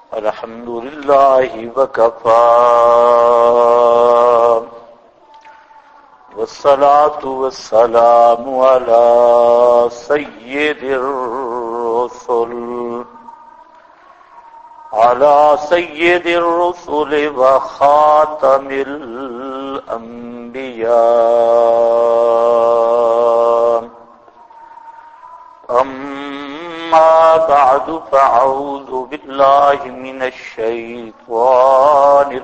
الحمد لله وكفى والصلاة والسلام على سيد الرسل وخاتم الأنبياء. أما بعد فأعوذ بالله من الشيطان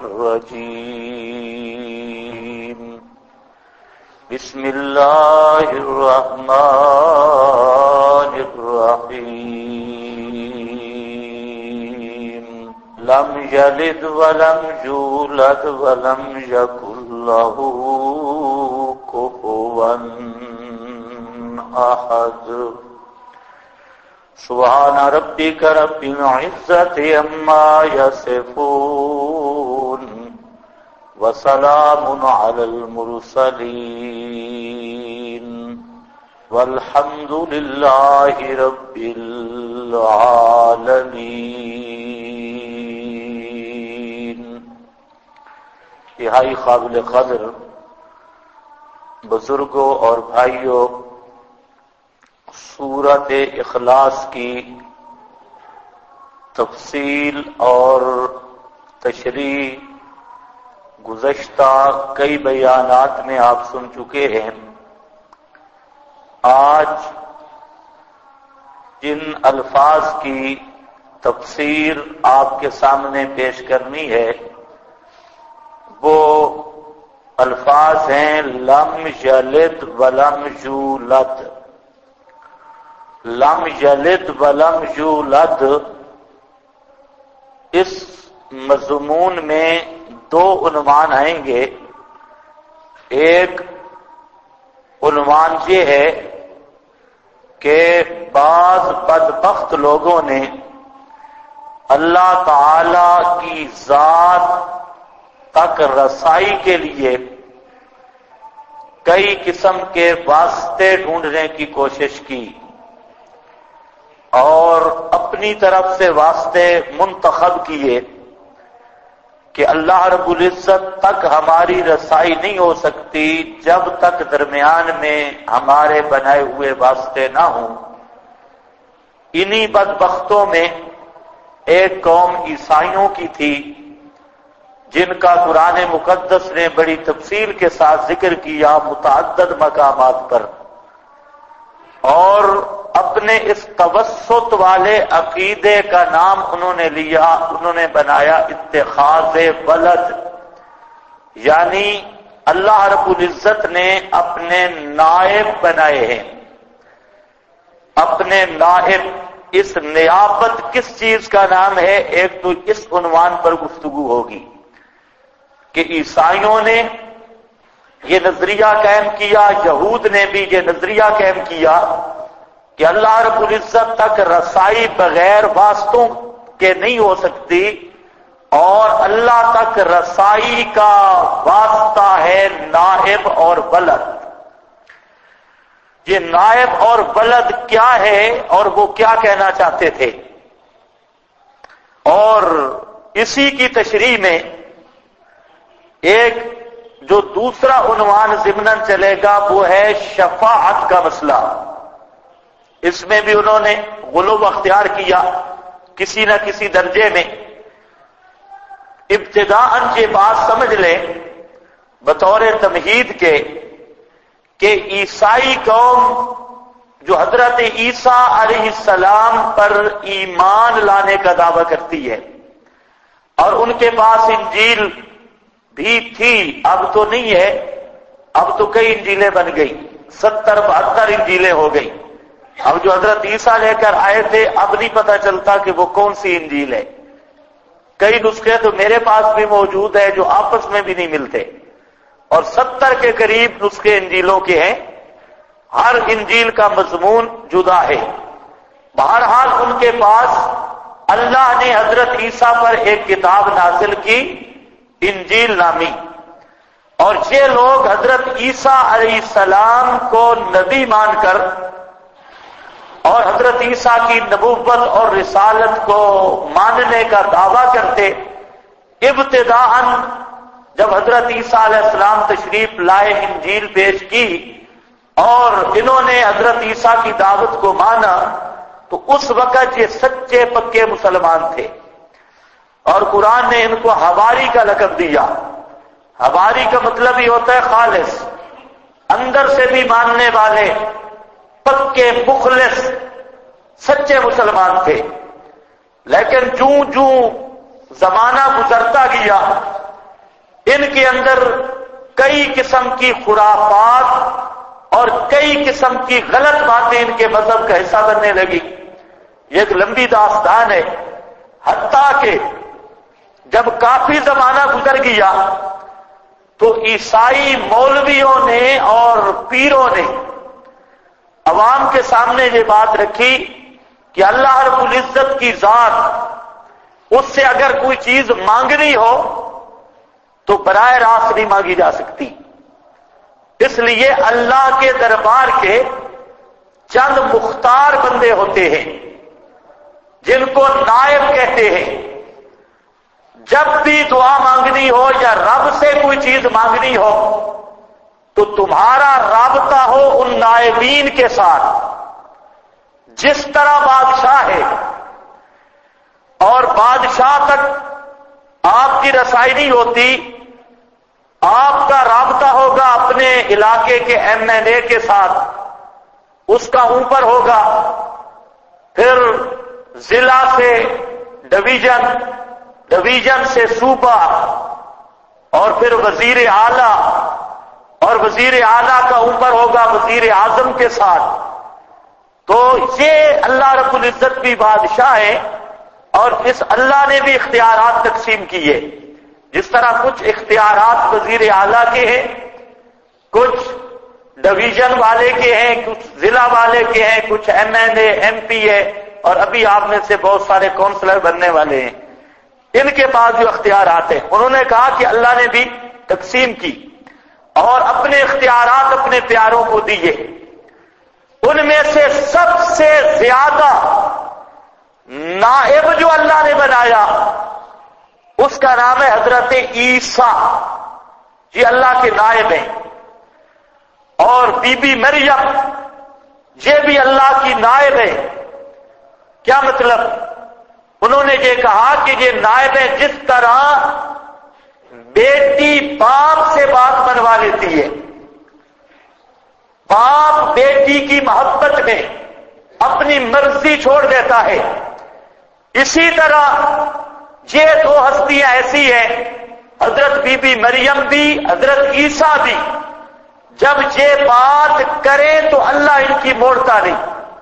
الرجيم. بسم الله الرحمن الرحيم. لم يلد ولم يولد ولم يكن له كفوا أحد. سبحان ربك رب العزة عما يصفون وسلام على المرسلين والحمد لله رب العالمين. انتہائی قابل قدر بزرگوں اور بھائیوں، سورۃ اخلاص کی تفصیل اور تشریح گزشتہ کئی بیانات میں آپ سن چکے ہیں. آج جن الفاظ کی تفسیر آپ کے سامنے پیش کرنی ہے وہ الفاظ ہیں لم یلد ولم یولد. لم یلد ولم یولد، اس مضمون میں دو عنوان آئیں گے. ایک عنوان یہ ہے کہ بعض بدبخت لوگوں نے اللہ تعالی کی ذات تک رسائی کے لیے کئی قسم کے واسطے ڈھونڈنے کی کوشش کی اور اپنی طرف سے واسطے منتخب کیے کہ اللہ رب العزت تک ہماری رسائی نہیں ہو سکتی جب تک درمیان میں ہمارے بنائے ہوئے واسطے نہ ہوں. انہی بدبختوں میں ایک قوم عیسائیوں کی تھی جن کا قرآن مقدس نے بڑی تفصیل کے ساتھ ذکر کیا متعدد مقامات پر، اور اپنے اس توسط والے عقیدے کا نام انہوں نے لیا، انہوں نے بنایا اتخاذ ولد، یعنی اللہ رب العزت نے اپنے نائب بنائے ہیں. اپنے نائب، اس نیابت کس چیز کا نام ہے؟ ایک تو اس عنوان پر گفتگو ہوگی کہ عیسائیوں نے یہ نظریہ قائم کیا، یہود نے بھی یہ نظریہ قائم کیا کہ اللہ رب العزت تک رسائی بغیر واسطوں کے نہیں ہو سکتی، اور اللہ تک رسائی کا واسطہ ہے نائب اور ولد. یہ نائب اور ولد کیا ہے اور وہ کیا کہنا چاہتے تھے؟ اور اسی کی تشریح میں ایک جو دوسرا عنوان ضمناً چلے گا وہ ہے شفاعت کا مسئلہ. اس میں بھی انہوں نے غلو اختیار کیا کسی نہ کسی درجے میں. ابتداءً یہ بات سمجھ لیں بطور تمہید کے کہ عیسائی قوم جو حضرت عیسیٰ علیہ السلام پر ایمان لانے کا دعویٰ کرتی ہے، اور ان کے پاس انجیل بھی تھی، اب تو نہیں ہے، اب تو کئی انجیلیں بن گئی، 70-72 انجیلیں ہو گئی. اب جو حضرت عیسیٰ لے کر آئے تھے اب نہیں پتہ چلتا کہ وہ کون سی انجیل ہے. کئی نسخے تو میرے پاس بھی موجود ہے جو آپس میں بھی نہیں ملتے، اور 70 کے قریب نسخے انجیلوں کے ہیں. ہر انجیل کا مضمون جدا ہے. بہرحال ان کے پاس اللہ نے حضرت عیسیٰ پر ایک کتاب نازل کی، انجیل نامی، اور یہ لوگ حضرت عیسیٰ علیہ السلام کو نبی مان کر اور حضرت عیسیٰ کی نبوت اور رسالت کو ماننے کا دعویٰ کرتے، ابتداءً جب حضرت عیسیٰ علیہ السلام تشریف لائے، انجیل پیش کی اور انہوں نے حضرت عیسیٰ کی دعوت کو مانا، تو اس وقت یہ سچے پکے مسلمان تھے، اور قرآن نے ان کو حواری کا لقب دیا۔ حواری کا مطلب ہی ہوتا ہے خالص، اندر سے بھی ماننے والے، پکے مخلص سچے مسلمان تھے۔ لیکن جوں زمانہ گزرتا گیا، ان کے اندر کئی قسم کی خرافات اور کئی قسم کی غلط باتیں ان کے مذہب کا حصہ بننے لگی۔ یہ ایک لمبی داستان ہے، حتیٰ کہ جب کافی زمانہ گزر گیا تو عیسائی مولویوں نے اور پیروں نے عوام کے سامنے یہ بات رکھی کہ اللہ رب العزت کی ذات، اس سے اگر کوئی چیز مانگنی ہو تو براہ راست نہیں مانگی جا سکتی، اس لیے اللہ کے دربار کے چند مختار بندے ہوتے ہیں جن کو نائب کہتے ہیں۔ جب بھی دعا مانگنی ہو یا رب سے کوئی چیز مانگنی ہو تو تمہارا رابطہ ہو ان نائبین کے ساتھ، جس طرح بادشاہ ہے اور بادشاہ تک آپ کی رسائی نہیں ہوتی، آپ کا رابطہ ہوگا اپنے علاقے کے MLA کے ساتھ، اس کا اوپر ہوگا، پھر ضلع سے ڈویژن سے صوبہ، اور پھر وزیر اعلیٰ، اور وزیر اعلیٰ کا اوپر ہوگا وزیر اعظم کے ساتھ۔ تو یہ اللہ رب العزت بھی بادشاہ ہے، اور اس اللہ نے بھی اختیارات تقسیم کیے۔ جس طرح کچھ اختیارات وزیر اعلیٰ کے ہیں، کچھ ڈویژن والے کے ہیں، کچھ ضلع والے کے ہیں، کچھ MLA MP ہے، اور ابھی آپ میں سے بہت سارے کونسلر بننے والے ہیں، ان کے پاس جو اختیارات ہیں، انہوں نے کہا کہ اللہ نے بھی تقسیم کی اور اپنے اختیارات اپنے پیاروں کو دیے۔ ان میں سے سب سے زیادہ نائب جو اللہ نے بنایا اس کا نام ہے حضرت عیسیٰ، یہ اللہ کے نائب ہیں۔ اور بی بی مریم یہ بھی اللہ کی نائب ہے۔ کیا مطلب؟ انہوں نے یہ کہا کہ یہ نائب ہے، جس طرح بیٹی باپ سے بات منوا لیتی ہے، باپ بیٹی کی محبت میں اپنی مرضی چھوڑ دیتا ہے، اسی طرح یہ دو ہستیاں ایسی ہیں، حضرت بی بی مریم بھی، حضرت عیسیٰ بھی، جب یہ بات کریں تو اللہ ان کی موڑتا نہیں،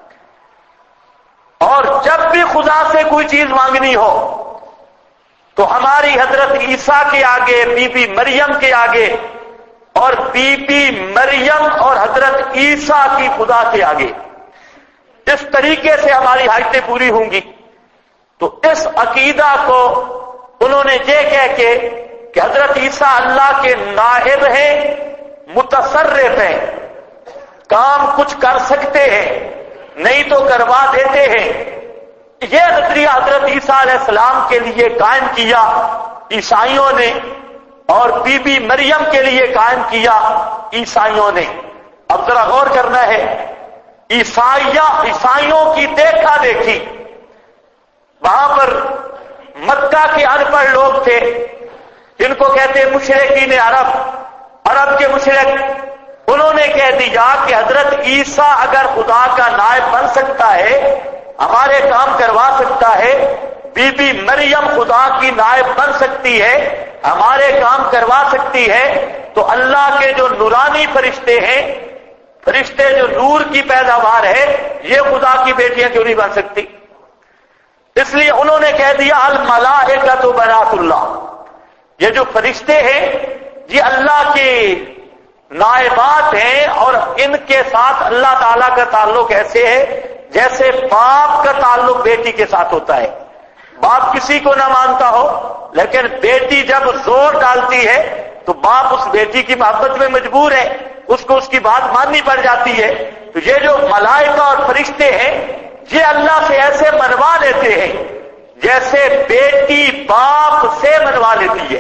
اور جب بھی خدا سے کوئی چیز مانگنی ہو تو ہماری حضرت عیسیٰ کے آگے، بی بی مریم کے آگے، اور بی بی مریم اور حضرت عیسیٰ کی خدا کے آگے، اس طریقے سے ہماری حاجتیں پوری ہوں گی۔ تو اس عقیدہ کو انہوں نے یہ کہہ کے کہ حضرت عیسیٰ اللہ کے نائب ہیں، متصرف ہیں، کام کچھ کر سکتے ہیں، نہیں تو کروا دیتے ہیں، یہ نظریہ حضرت عیسیٰ علیہ السلام کے لیے قائم کیا عیسائیوں نے، اور بی بی مریم کے لیے قائم کیا عیسائیوں نے۔ اب ذرا غور کرنا ہے، عیسائیوں کی دیکھا دیکھی، وہاں پر مکہ کے ان پڑھ لوگ تھے جن کو کہتے ہیں مشرکین عرب کے مشرک، انہوں نے کہہ دیا کہ حضرت عیسیٰ اگر خدا کا نائب بن سکتا ہے، ہمارے کام کروا سکتا ہے، بی بی مریم خدا کی نائب بن سکتی ہے، ہمارے کام کروا سکتی ہے، تو اللہ کے جو نورانی فرشتے ہیں، فرشتے جو نور کی پیداوار ہے، یہ خدا کی بیٹیاں کیوں نہیں بن سکتی؟ اس لیے انہوں نے کہہ دیا الملائکۃ بنات اللہ، یہ جو فرشتے ہیں یہ اللہ کے نائبات ہیں، اور ان کے ساتھ اللہ تعالیٰ کا تعلق ایسے ہے جیسے باپ کا تعلق بیٹی کے ساتھ ہوتا ہے۔ باپ کسی کو نہ مانتا ہو، لیکن بیٹی جب زور ڈالتی ہے تو باپ اس بیٹی کی محبت میں مجبور ہے، اس کو اس کی بات ماننی پڑ جاتی ہے. تو یہ جو ملائکہ اور فرشتے ہیں یہ اللہ سے ایسے منوا لیتے ہیں جیسے بیٹی باپ سے منوا لیتی ہے.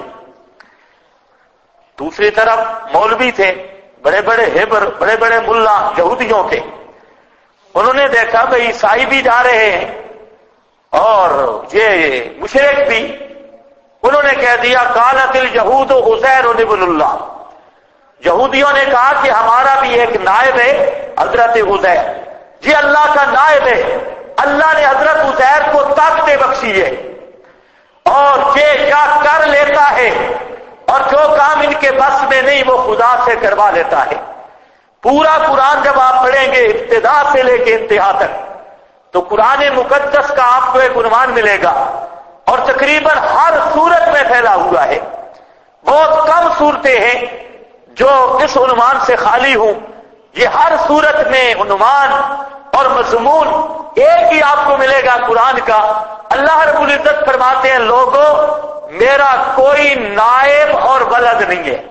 دوسری طرف مولوی تھے، بڑے بڑے ہیبر، بڑے بڑے ملا یہودیوں کے. انہوں نے دیکھا بھئی عیسائی بھی جا رہے ہیں اور یہ مشرک بھی. انہوں نے کہہ دیا قالت الیہود عزیر ابن اللہ. یہودیوں نے کہا کہ ہمارا بھی ایک نائب ہے حضرت عزیر، یہ اللہ کا نائب ہے. اللہ نے حضرت عزیر کو طاقتیں بخشی ہے اور یہ کیا کر لیتا ہے اور جو کام ان کے بس میں نہیں وہ خدا سے کروا لیتا ہے. پورا قرآن جب آپ پڑھیں گے ابتدا سے لے کے انتہا تک تو قرآن مقدس کا آپ کو ایک عنوان ملے گا اور تقریباً ہر صورت میں پھیلا ہوا ہے. بہت کم صورتیں ہیں جو اس عنوان سے خالی ہوں. یہ ہر صورت میں عنوان اور مضمون ایک ہی آپ کو ملے گا قرآن کا. اللہ رب العزت فرماتے ہیں لوگوں میرا کوئی نائب اور ولد نہیں ہے،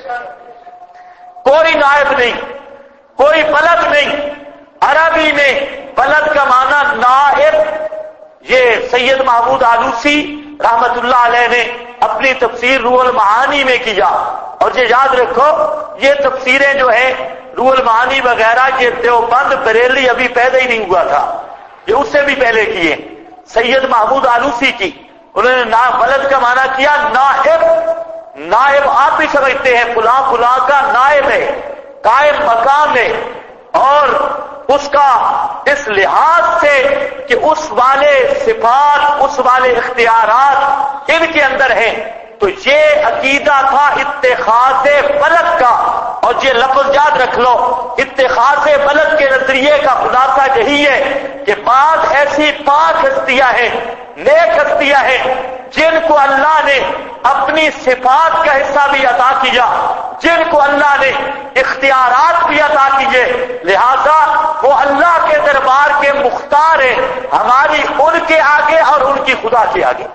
کوئی نائب نہیں، کوئی ولد نہیں. عربی میں ولد کا معنی نائب. یہ سید محمود آلوسی رحمت اللہ علیہ نے اپنی تفسیر روح المعانی میں کیا. اور یہ یاد رکھو یہ تفسیریں جو ہیں روح المعانی وغیرہ یہ دیوبند بریلی ابھی پیدا ہی نہیں ہوا تھا، یہ اس سے بھی پہلے کیے. سید محمود آلوسی کی انہوں نے ولد کا معنی کیا نائب. نائب آپ بھی سمجھتے ہیں فلاں فلاں کا نائب ہے، قائم مقام ہے. اور اس کا اس لحاظ سے کہ اس والے صفات اس والے اختیارات ان کے اندر ہیں. تو یہ عقیدہ تھا اتخاذ ولد کا. اور یہ لفظ یاد رکھ لو اتخاذ ولد کے نظریے کا خلاصہ یہی ہے کہ بعض ایسی پاک ہستیاں ہیں، نیک ہستیاں ہیں جن کو اللہ نے اپنی صفات کا حصہ بھی عطا کیا، جن کو اللہ نے اختیارات بھی عطا کیے، لہذا وہ اللہ کے دربار کے مختار ہیں ہماری ان کے آگے اور ان کی خدا کے آگے.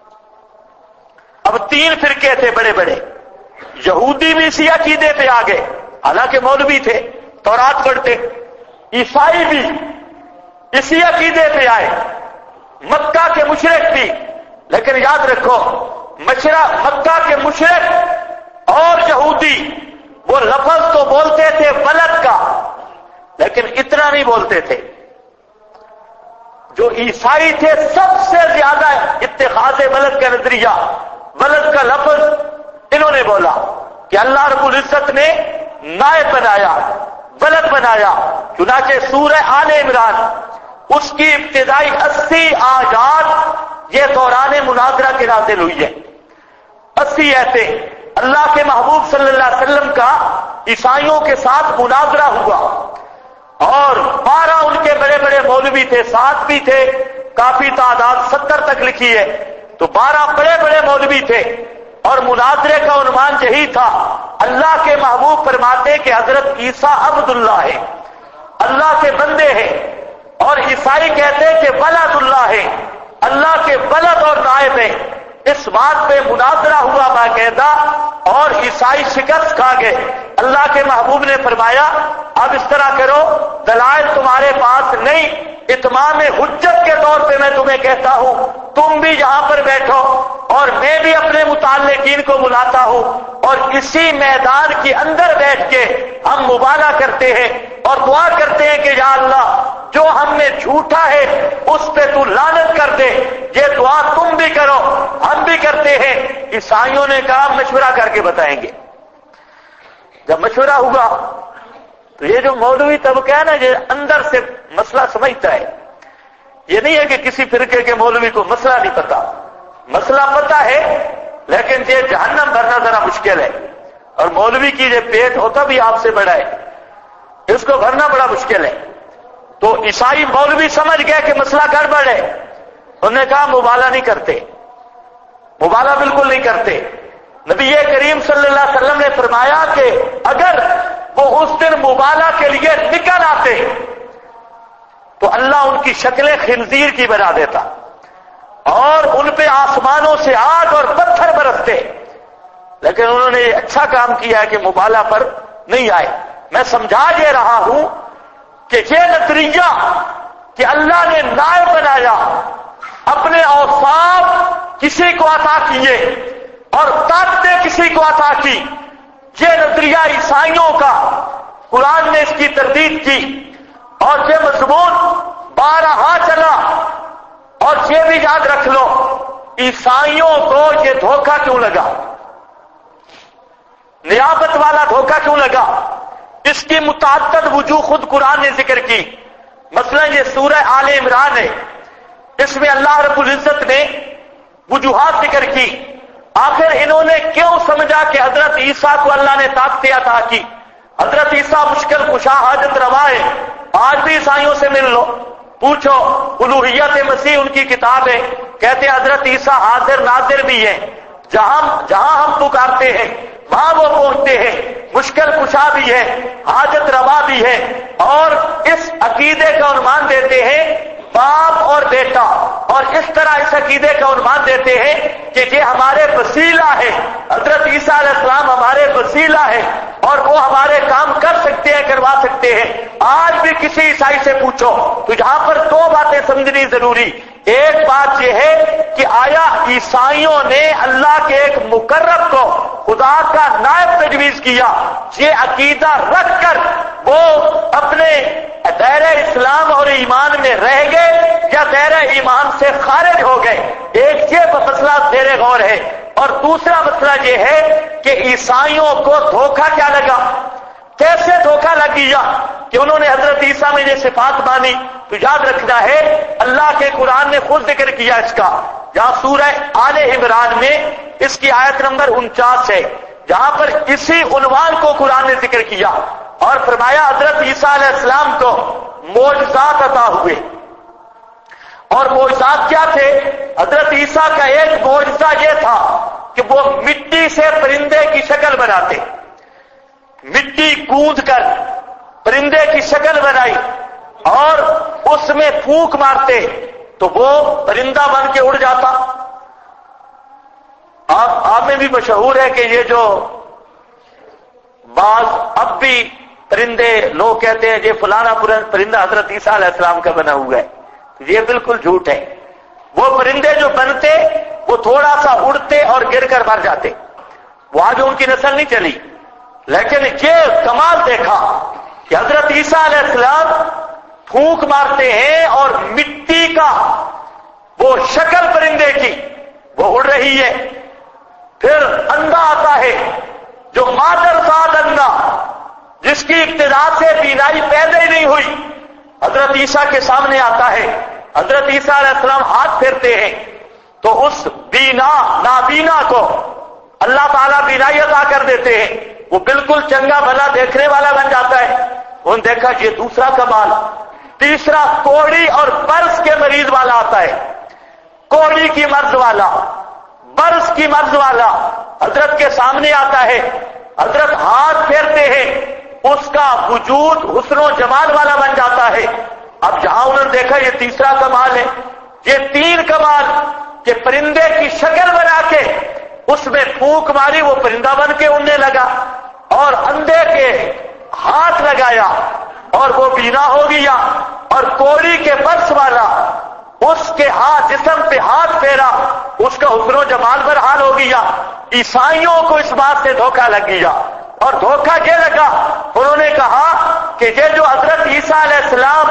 اب تین فرقے تھے بڑے بڑے. یہودی بھی اسی عقیدے پہ آ گئے حالانکہ مولوی تھے تورات پڑھتے. عیسائی بھی اسی عقیدے پہ آئے. مکہ کے مشرک بھی. لیکن یاد رکھو مکہ کے مشرک اور یہودی وہ لفظ تو بولتے تھے ولد کا لیکن اتنا نہیں بولتے تھے. جو عیسائی تھے سب سے زیادہ اتخاذ ولد کا نظریہ، ولد کا لفظ انہوں نے بولا کہ اللہ رب العزت نے نائب بنایا، ولد بنایا. چنانچہ سورہ آل عمران اس کی ابتدائی 80 آیات یہ دوران مناظرہ کے نازل ہوئی ہے. 80 ایسے اللہ کے محبوب صلی اللہ علیہ وسلم کا عیسائیوں کے ساتھ مناظرہ ہوا اور 12 ان کے بڑے بڑے مولوی تھے، 7 بھی تھے، کافی تعداد 70 تک لکھی ہے. تو 12 بڑے بڑے مولوی تھے اور مناظرے کا عنوان یہی تھا. اللہ کے محبوب فرماتے کہ حضرت عیسیٰ عبد اللہ ہے، اللہ کے بندے ہیں، اور عیسائی کہتے کہ ولد اللہ ہے، اللہ کے ولد اور نائب ہیں. اس بات پہ مناظرہ ہوا باقاعدہ اور عیسائی شکست کھا گئے. اللہ کے محبوب نے فرمایا اب اس طرح کرو دلائل تمہارے پاس نہیں، اتمام حجت کے طور پہ میں تمہیں کہتا ہوں تم بھی یہاں پر بیٹھو اور میں بھی اپنے متعلقین کو بلاتا ہوں اور اسی میدان کے اندر بیٹھ کے ہم مبالغہ کرتے ہیں اور دعا کرتے ہیں کہ یا اللہ جو ہم نے جھوٹا ہے اس پہ تو لعنت کر دے. یہ دعا تم بھی کرو ہم بھی کرتے ہیں. عیسائیوں نے کہا مشورہ کر کے بتائیں گے. جب مشورہ ہوا تو یہ جو مولوی طبقہ ہے نا یہ اندر سے مسئلہ سمجھتا ہے. یہ نہیں ہے کہ کسی فرقے کے مولوی کو مسئلہ نہیں پتا، مسئلہ پتا ہے لیکن یہ جہنم بھرنا ذرا مشکل ہے. اور مولوی کی یہ پیٹ ہوتا بھی آپ سے بڑا ہے، اس کو بھرنا بڑا مشکل ہے. تو عیسائی مولوی سمجھ گئے کہ مسئلہ گڑبڑ ہے. انہوں نے کہا مبالغہ نہیں کرتے، مبالغہ بالکل نہیں کرتے. نبی کریم صلی اللہ علیہ وسلم نے فرمایا کہ اگر وہ اس دن مبالغہ کے لیے نکل آتے تو اللہ ان کی شکلیں خنزیر کی بنا دیتا اور ان پہ آسمانوں سے آگ اور پتھر برستے. لیکن انہوں نے اچھا کام کیا ہے کہ مبالغہ پر نہیں آئے. میں سمجھا یہ رہا ہوں کہ یہ نظریہ کہ اللہ نے نائب بنایا، اپنے اوصاف کسی کو عطا کیے اور طاقتیں کسی کو عطا کی، یہ نظریہ عیسائیوں کا قرآن نے اس کی تردید کی اور یہ مضمون بارہا چلا۔ اور یہ بھی یاد رکھ لو عیسائیوں کو یہ دھوکہ کیوں لگا، نیابت والا دھوکہ کیوں لگا، اس کی متعدد وجوہ خود قرآن نے ذکر کی۔ مثلا یہ سورہ آل عمران ہے، اس میں اللہ رب العزت نے وجوہات ذکر کی۔ آخر انہوں نے کیوں سمجھا کہ حضرت عیسیٰ کو اللہ نے طاقت عطا کی؟ حضرت عیسیٰ مشکل کشا حاجت روا ہے، آج بھی عیسائیوں سے مل لو، پوچھو، الوہیت مسیح ان کی کتاب ہے، کہتے ہیں حضرت عیسیٰ حاضر ناظر بھی ہے، جہاں ہم پکارتے ہیں وہاں وہ پہنچتے ہیں، مشکل کشا بھی ہے، حاجت روا بھی ہے، اور اس عقیدے کا عنوان دیتے ہیں باپ اور بیٹا، اور اس طرح اس عقیدے کا عنوان دیتے ہیں کہ یہ ہمارے وسیلہ ہے، حضرت عیسیٰ علیہ السلام ہمارے وسیلہ ہے اور وہ ہمارے کام کر سکتے ہیں، کروا سکتے ہیں۔ آج بھی کسی عیسائی سے پوچھو تو یہاں پر دو باتیں سمجھنی ضروری۔ ایک بات یہ ہے کہ آیا عیسائیوں نے اللہ کے ایک مقرب کو خدا کا نائب تجویز کیا؟ یہ عقیدہ رکھ کر وہ اپنے دائرہ اسلام اور ایمان میں رہ گئے یا دائرہ ایمان سے خارج ہو گئے؟ ایک یہ مسئلہ زیر غور ہے، اور دوسرا مسئلہ یہ ہے کہ عیسائیوں کو دھوکہ کیا لگا، کیسے دھوکہ لگ گیا کہ انہوں نے حضرت عیسیٰ میں یہ صفات مانی؟ تو یاد رکھنا ہے اللہ کے قرآن نے خود ذکر کیا اس کا، جہاں سورہ آل عمران میں اس کی آیت نمبر 49 ہے، جہاں پر اسی عنوان کو قرآن نے ذکر کیا اور فرمایا حضرت عیسیٰ علیہ السلام کو معجزات عطا ہوئے۔ اور معجزات کیا تھے؟ حضرت عیسیٰ کا ایک معجزہ یہ تھا کہ وہ مٹی سے پرندے کی شکل بناتے، مٹی گوندھ کر پرندے کی شکل بنائی اور اس میں پھونک مارتے تو وہ پرندہ بن کے اڑ جاتا۔ آپ میں بھی مشہور ہے کہ یہ جو بعض اب بھی پرندے لوگ کہتے ہیں یہ فلانا پرندہ حضرت عیسیٰ علیہ السلام کا بنا ہوا ہے، یہ بالکل جھوٹ ہے۔ وہ پرندے جو بنتے وہ تھوڑا سا اڑتے اور گر کر مر جاتے، وہ آج ان کی نسل نہیں چلی۔ لیکن یہ کمال دیکھا کہ حضرت عیسیٰ علیہ السلام پھونک مارتے ہیں اور مٹی کا وہ شکل پرندے کی وہ اڑ رہی ہے۔ پھر اندھا آتا ہے جو مادر زاد اندھا، جس کی ابتدا سے بینائی پیدا ہی نہیں ہوئی، حضرت عیسیٰ کے سامنے آتا ہے۔ حضرت عیسیٰ علیہ السلام ہاتھ پھیرتے ہیں تو اس نابینا کو اللہ تعالیٰ بینائی عطا کر دیتے ہیں، وہ بالکل چنگا بھلا دیکھنے والا بن جاتا ہے۔ انہوں نے دیکھا یہ دوسرا کمال۔ تیسرا کوڑی اور برس کے مریض والا آتا ہے، کوڑی کی مرض والا، برس کی مرض والا حضرت کے سامنے آتا ہے۔ حضرت ہاتھ پھیرتے ہیں، اس کا وجود حسن و جمال والا بن جاتا ہے۔ اب جہاں انہوں نے دیکھا یہ تیسرا کمال ہے، یہ تین کمال کہ پرندے کی شکل بنا کے اس میں پھونک ماری، وہ پرندہ بن کے اڑنے لگا، اور اندھے کے ہاتھ لگایا اور وہ بینا ہو گیا، اور کوڑی کے برس والا اس کے ہاتھ جسم پہ ہاتھ پھیرا، اس کا حسن و جمال برحال ہو گیا۔ عیسائیوں کو اس بات سے دھوکہ لگ گیا، اور دھوکہ یہ لگا، انہوں نے کہا کہ یہ جو حضرت عیسیٰ علیہ السلام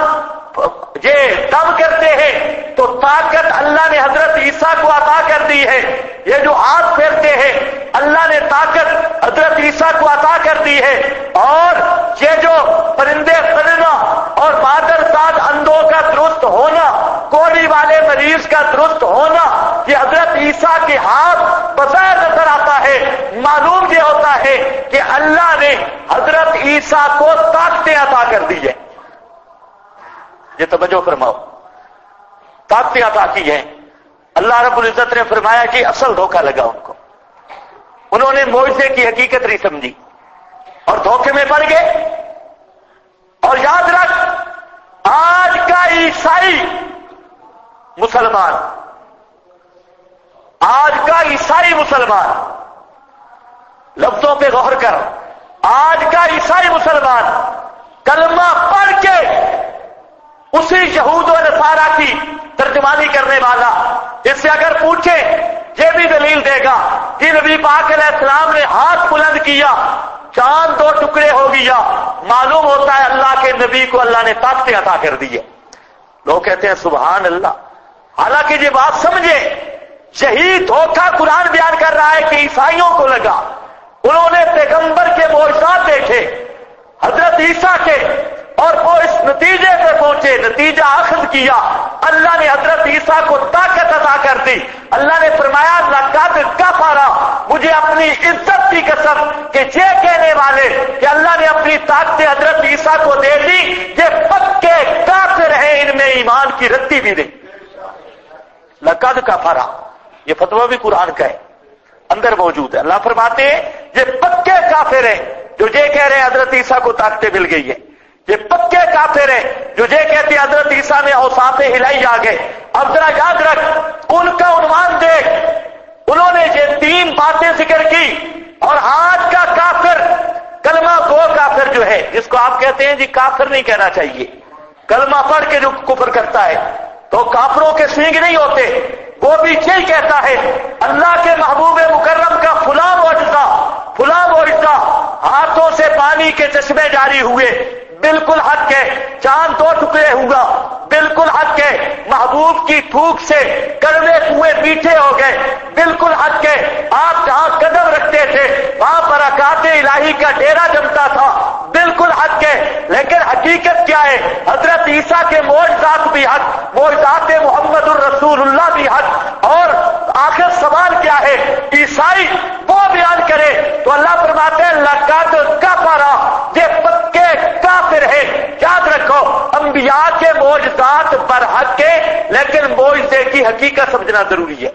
یہ دم کرتے ہیں تو طاقت اللہ نے حضرت عیسیٰ کو عطا کر دی ہے، یہ جو ہاتھ پھیرتے ہیں اللہ نے طاقت حضرت عیسیٰ کو عطا کر دی ہے، اور یہ جو پرندے بننا اور مادر زاد اندھوں کا درست ہونا، کوڑی والے مریض کا درست ہونا، یہ حضرت عیسیٰ کے ہاتھ بظاہر نظر آتا ہے۔ معلوم یہ ہوتا ہے کہ اللہ نے حضرت عیسیٰ کو طاقتیں عطا کر دی ہے۔ یہ توجہ فرماؤ، طاقتیں عطا کی ہیں۔ اللہ رب العزت نے فرمایا کہ اصل دھوکہ لگا ان کو، انہوں نے معجزے کی حقیقت نہیں سمجھی اور دھوکے میں پڑ گئے۔ اور یاد رکھ، آج کا عیسائی مسلمان، آج کا عیسائی مسلمان، لفظوں پہ غور کر، آج کا عیسائی مسلمان کلمہ پڑھ کے اسی یہود و نصارہ کی ترجمانی کرنے والا اس سے اگر پوچھے یہ بھی دلیل دے گا کہ نبی پاک علیہ السلام نے ہاتھ بلند کیا چاند 2 ٹکڑے ہو گیا، معلوم ہوتا ہے اللہ کے نبی کو اللہ نے طاقتیں عطا کر دی ہے۔ لوگ کہتے ہیں سبحان اللہ، حالانکہ یہ بات سمجھے یہی دھوکہ قرآن بیان کر رہا ہے کہ عیسائیوں کو لگا، انہوں نے پیغمبر کے معجزات دیکھے حضرت عیسیٰ کے اور وہ اس نتیجے پہ پہنچے، نتیجہ اخذ کیا، اللہ نے حضرت عیسیٰ کو طاقت عطا کر دی۔ اللہ نے فرمایا لقد کفر، مجھے اپنی عزت کی قسم کہ یہ کہنے والے کہ اللہ نے اپنی طاقت حضرت عیسیٰ کو دے دی یہ پکے کافر ہیں، ان میں ایمان کی رتی بھی نہیں۔ لقد کفر، یہ فتویٰ بھی قرآن کا ہے، اندر موجود ہے۔ اللہ فرماتے ہیں یہ پکے کافر ہیں جو یہ کہہ رہے ہیں حضرت عیسیٰ کو طاقتیں مل گئی ہے، یہ پکے کافر ہیں جو یہ کہتے ہیں حضرت عیسیٰ میں اوصاف الہی آ گئے۔ اب ذرا یاد رکھ ان کا عنوان دیکھ، انہوں نے یہ 3 باتیں ذکر کی، اور آج کا کافر کلمہ گو کافر جو ہے جس کو آپ کہتے ہیں جی کافر نہیں کہنا چاہیے، کلمہ پڑھ کے جو کفر کرتا ہے تو کافروں کے سینگ نہیں ہوتے، وہ بھی یہی کہتا ہے اللہ کے محبوب مکرم کا فلاں معجزہ، ہاتھوں سے پانی کے چشمے جاری ہوئے، بالکل حق ہے، چاند 2 ٹکڑے ہوا، بالکل حق ہے، محبوب کی تھوک سے کڑوے کنویں میٹھے ہو گئے، بالکل حق ہے، آپ جہاں قدم رکھتے تھے وہاں برکات الہی کا ڈیرا جمتا تھا، بالکل حق ہے، لیکن حقیقت کیا ہے؟ حضرت عیسیٰ کے معجزات بھی حق، معجزات محمد الرسول اللہ بھی حق، اور آخر سوال کیا ہے؟ عیسائی وہ بیان کرے تو اللہ فرماتے ہیں لقد کفر، یہ پکے کافر ہے۔ یاد رکھو انبیاء کے معجزات پر حق ہے، لیکن معجزے کی حقیقت سمجھنا ضروری ہے۔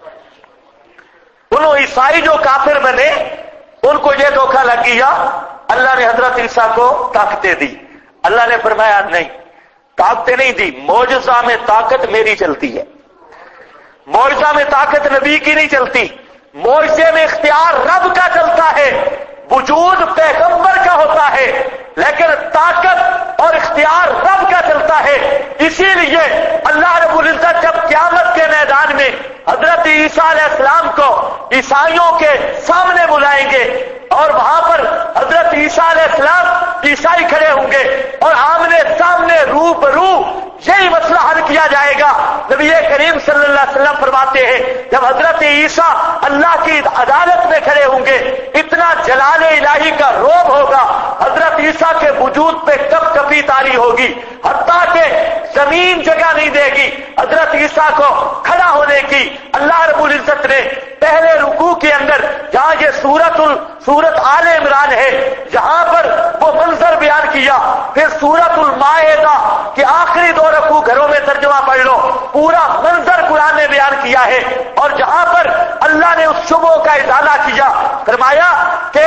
انہوں عیسائی جو کافر بنے ان کو یہ دھوکہ لگ گیا اللہ نے حضرت عیسیٰ کو طاقتیں دی، اللہ نے فرمایا نہیں طاقتیں نہیں دی، معجزہ میں طاقت میری چلتی ہے، معجزہ میں طاقت نبی کی نہیں چلتی، معجزے میں اختیار رب کا چلتا ہے، وجود پیغمبر کا ہوتا ہے، لیکن طاقت اور اختیار رب کا چلتا ہے۔ اسی لیے اللہ رب العزت جب قیامت کے میدان میں حضرت عیسیٰ علیہ السلام کو عیسائیوں کے سامنے بلائیں گے اور وہاں پر حضرت عیسیٰ علیہ السلام عیسائی کھڑے ہوں گے اور آمنے سامنے روبرو یہی مسئلہ حل کیا جائے گا۔ نبی کریم صلی اللہ علیہ وسلم فرماتے ہیں جب حضرت عیسیٰ اللہ کی عدالت میں کھڑے ہوں گے اتنا جلال الہی کا روب ہوگا، حضرت عیسیٰ کے وجود پہ کپ کپی طاری ہوگی، حتیٰ کہ زمین جگہ نہیں دے گی حضرت عیسیٰ کو کھڑا ہونے کی۔ اللہ رب العزت نے پہلے رکوع کے اندر جہاں یہ سورت آل عمران ہے جہاں پر وہ منظر بیان کیا، پھر سورت المائدہ کے آخری 2 رکوع گھروں میں ترجمہ پڑھ لو، پورا منظر قرآن نے بیان کیا ہے، اور جہاں پر اللہ نے اس شبہ کا ازالہ کیا فرمایا کہ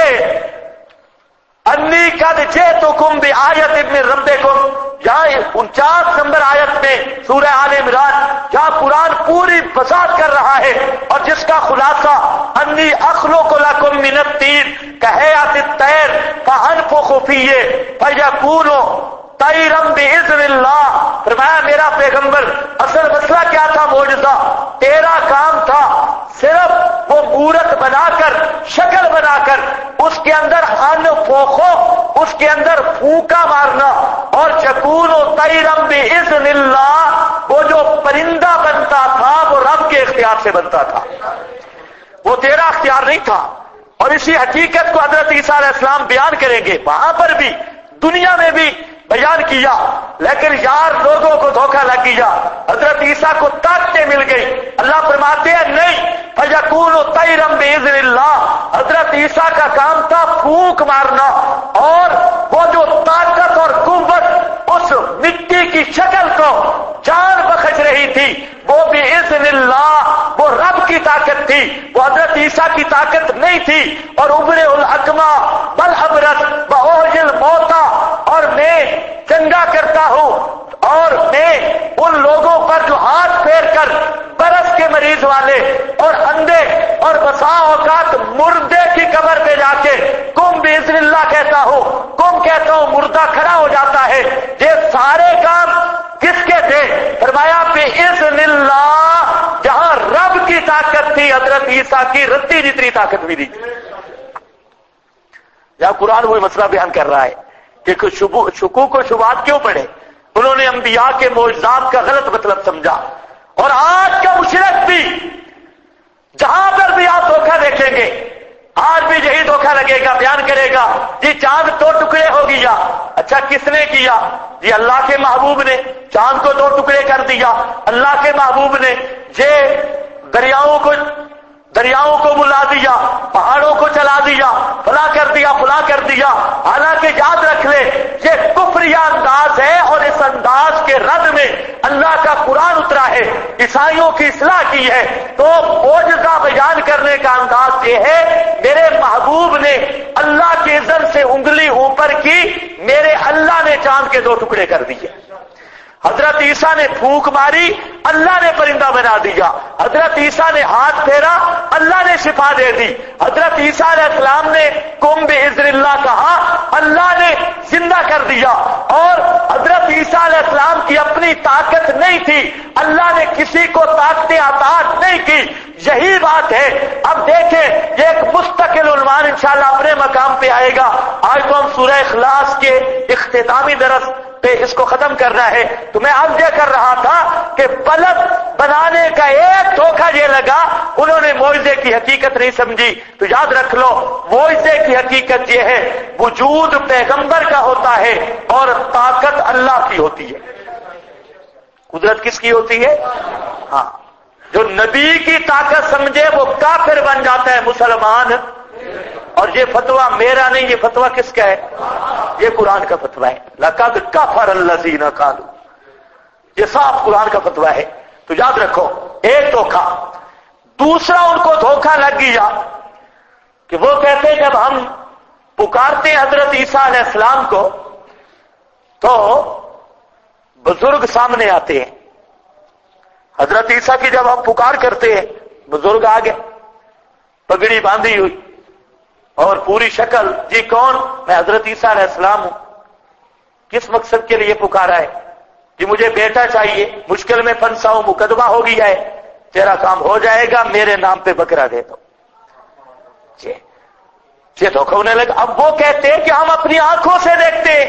انی قد جئتکم بآیۃ من ربکم، جہاں 49 نمبر آیت میں سورہ آل عمران جہاں قرآن پوری وضاحت کر رہا ہے اور جس کا خلاصہ انی اخلق لکم من الطین کہیئۃ الطیر فانفخ فیہ فیکون طیرا باذن اللہ۔ فرمایا میرا پیغمبر اصل مسئلہ کیا تھا؟ معجزہ، تیرا کام تھا صرف وہ مورت بنا کر شکل بنا کر اس کے اندر انفخو، اس کے اندر پھونکا مارنا، اور یکون طیرا باذن اللہ، وہ جو پرندہ بنتا تھا وہ رب کے اختیار سے بنتا تھا، وہ تیرا اختیار نہیں تھا۔ اور اسی حقیقت کو حضرت عیسیٰ علیہ السلام بیان کریں گے، وہاں پر بھی دنیا میں بھی بیان کیا، لیکن یار لوگوں کو دھوکہ لگ گیا، حضرت عیسیٰ کو طاقتیں مل گئی۔ اللہ فرماتے ہیں نہیں، فیکون طیرا باذن اللہ، حضرت عیسیٰ کا کام تھا پھونک مارنا، اور وہ جو طاقت اور قوت اس مٹی کی شکل کو جان بخش رہی تھی وہ باذن اللہ، وہ رب کی طاقت تھی، وہ حضرت عیسیٰ کی طاقت نہیں تھی۔ اور ابرئ الاکمہ والابرص واحیی الموتیٰ، اور میں چنگا کرتا ہوں، اور میں ان لوگوں پر جو ہاتھ پھیر کر برس کے مریض والے اور اندھے اور بسا اوقات مردے کی قبر پہ جا کے قم باذن اللہ کہتے سارے کام کس کے تھے؟ فرمایا بِإِذْنِ اللَّهِ، جہاں رب کی طاقت تھی حضرت عیسیٰ کی رتی جتنی طاقت بھی نہیں تھی۔ جہاں قرآن وہی مسئلہ بیان کر رہا ہے کہ شکوک و شبہات کیوں پڑے؟ انہوں نے انبیاء کے معجزات کا غلط مطلب سمجھا۔ اور آج کا مشرک بھی جہاں پر بھی آپ دھوکہ دیکھیں گے، آج بھی یہی دھوکہ لگے گا، بیان کرے گا جی چاند 2 ٹکڑے ہو گیا۔ اچھا کس نے کیا؟ جی اللہ کے محبوب نے چاند کو 2 ٹکڑے کر دیا، اللہ کے محبوب نے یہ دریاؤں کو بلا دیا، پہاڑوں کو چلا دیا، فلاں کر دیا۔ حالانکہ یاد رکھ لے یہ کفریہ انداز ہے، اور اس انداز کے رد میں اللہ کا قرآن اترا ہے، عیسائیوں کی اصلاح کی ہے۔ تو معجزہ بیان کرنے کا انداز یہ ہے، میرے محبوب نے اللہ کے اذن سے انگلی اوپر کی، میرے اللہ نے چاند کے 2 ٹکڑے کر دیے۔ حضرت عیسیٰ نے پھونک ماری، اللہ نے پرندہ بنا دیا۔ حضرت عیسیٰ نے ہاتھ پھیرا، اللہ نے شفا دے دی۔ حضرت عیسیٰ علیہ السلام نے قم بِإِذْنِ اللَّهِ کہا، اللہ نے زندہ کر دیا۔ اور حضرت عیسیٰ علیہ السلام کی اپنی طاقت نہیں تھی، اللہ نے کسی کو طاقتیں عطا نہیں کی۔ یہی بات ہے۔ اب دیکھیں یہ ایک مستقل عنوان انشاءاللہ اپنے مقام پہ آئے گا۔ آج تو ہم سورہ اخلاص کے اختتامی درس پہ اس کو ختم کرنا ہے، تو میں عرض یہ کر رہا تھا کہ بلد بنانے کا ایک دھوکہ یہ لگا، انہوں نے معجزے کی حقیقت نہیں سمجھی۔ تو یاد رکھ لو معجزے کی حقیقت یہ ہے وجود پیغمبر کا ہوتا ہے اور طاقت اللہ کی ہوتی ہے۔ قدرت کس کی ہوتی ہے؟ ہاں، جو نبی کی طاقت سمجھے وہ کافر بن جاتا ہے مسلمان۔ اور یہ فتویٰ میرا نہیں، یہ فتویٰ کس کا ہے؟ یہ قرآن کا فتویٰ ہے۔ لَقَدْ كَفَرَ الَّذِينَ قَالُوا، یہ صاف قرآن کا فتویٰ ہے۔ تو یاد رکھو ایک دھوکہ۔ دوسرا ان کو دھوکہ لگ گیا کہ وہ کہتے ہیں جب ہم پکارتے ہیں حضرت عیسیٰ علیہ السلام کو تو بزرگ سامنے آتے ہیں۔ حضرت عیسیٰ کی جب ہم پکار کرتے ہیں بزرگ آگے، پگڑی باندھی ہوئی اور پوری شکل، جی کون؟ میں حضرت عیسیٰ علیہ السلام ہوں۔ کس مقصد کے لیے پکارا ہے؟ جی مجھے بیٹا چاہیے، مشکل میں پھنسا ہوں، مقدمہ ہو گیا ہے، تیرا کام ہو جائے گا، میرے نام پہ بکرا دے دو۔ یہ دھوکہ ہونے لگا۔ اب وہ کہتے ہیں کہ ہم اپنی آنکھوں سے دیکھتے ہیں۔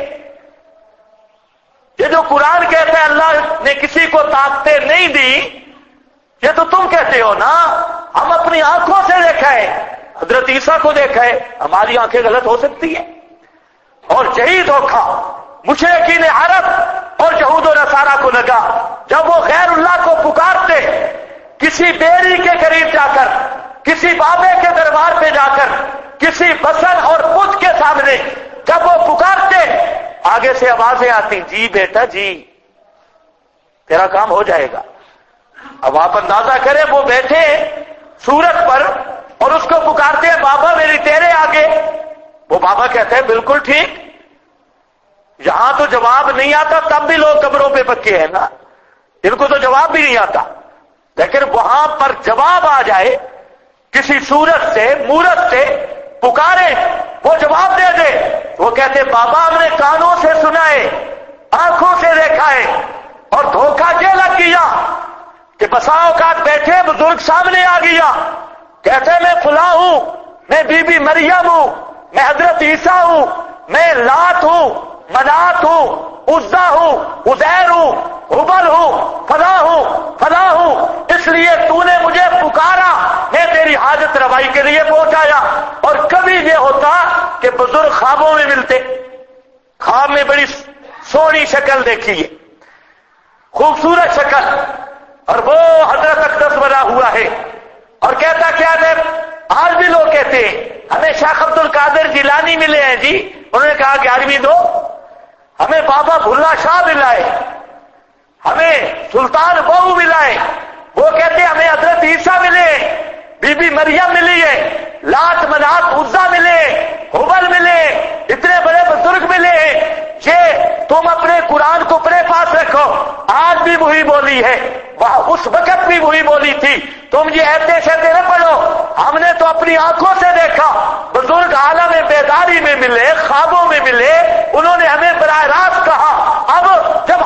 یہ جو قرآن کہتا ہے اللہ نے کسی کو طاقتیں نہیں دی، یہ تو تم کہتے ہو نا، ہم اپنی آنکھوں سے دیکھا ہے، حضرت عیسیٰ کو دیکھا ہے، ہماری آنکھیں غلط ہو سکتی ہیں۔ اور یہی دھوکہ مشرکین عرب اور یہود و نصارہ کو لگا جب وہ غیر اللہ کو پکارتے، کسی بیری کے قریب جا کر، کسی بابے کے دربار پہ جا کر، کسی بسن اور بت کے سامنے جب وہ پکارتے، آگے سے آوازیں آتی، جی بیٹا جی تیرا کام ہو جائے گا۔ اب آپ اندازہ کریں وہ بیٹھے سورج پر اور اس کو پکارتے ہیں، بابا میری تیرے آگے۔ وہ بابا کہتے ہیں بالکل ٹھیک۔ یہاں تو جواب نہیں آتا، تب بھی لوگ قبروں پہ پکے ہیں نا، ان کو تو جواب بھی نہیں آتا، لیکن وہاں پر جواب آ جائے، کسی صورت سے مورت سے پکارے، وہ جواب دے دے۔ وہ کہتے بابا ہم نے کانوں سے سنا ہے، آنکھوں سے دیکھا ہے۔ اور دھوکہ یہ لگ گیا کہ بسا اوقات بیٹھے بزرگ سامنے آ گیا، کہتے میں فلاں ہوں، میں بی بی مریم ہوں، میں حضرت عیسیٰ ہوں، میں لات ہوں، منات ہوں، عزا ہوں، عزیر ہوں، حبل ہوں، فلاں ہوں، فلاں ہوں، اس لیے تو نے مجھے پکارا، میں تیری حاجت روائی کے لیے پہنچایا۔ اور کبھی یہ ہوتا کہ بزرگ خوابوں میں ملتے، خواب میں بڑی سونی شکل دیکھی ہے، خوبصورت شکل، اور وہ حضرت اقدس بنا ہوا ہے، اور کہتا کیا ہے، آج بھی لوگ کہتے ہیں ہمیں شیخ عبد القادر جیلانی ملے ہیں جی، انہوں نے کہا 11ویں دو، ہمیں بابا بھلا شاہ ملائے، ہمیں سلطان بہو ملائے، وہ کہتے ہیں ہمیں حضرت عیسیٰ ملے، بی بی مریم ملی ہے، لات منات عزا ملے، حبل ملے، اتنے بڑے بزرگ ملے۔ یہ تم اپنے قرآن کو اپنے پاس رکھو، آج بھی وہی بولی ہے، اس وقت بھی وہی بولی تھی، تم یہ ایسے شہدے نہ پڑھو، ہم نے تو اپنی آنکھوں سے دیکھا، بزرگ عالم بیداری میں ملے، خوابوں میں ملے، انہوں نے ہمیں براہ راست کہا۔ اب جب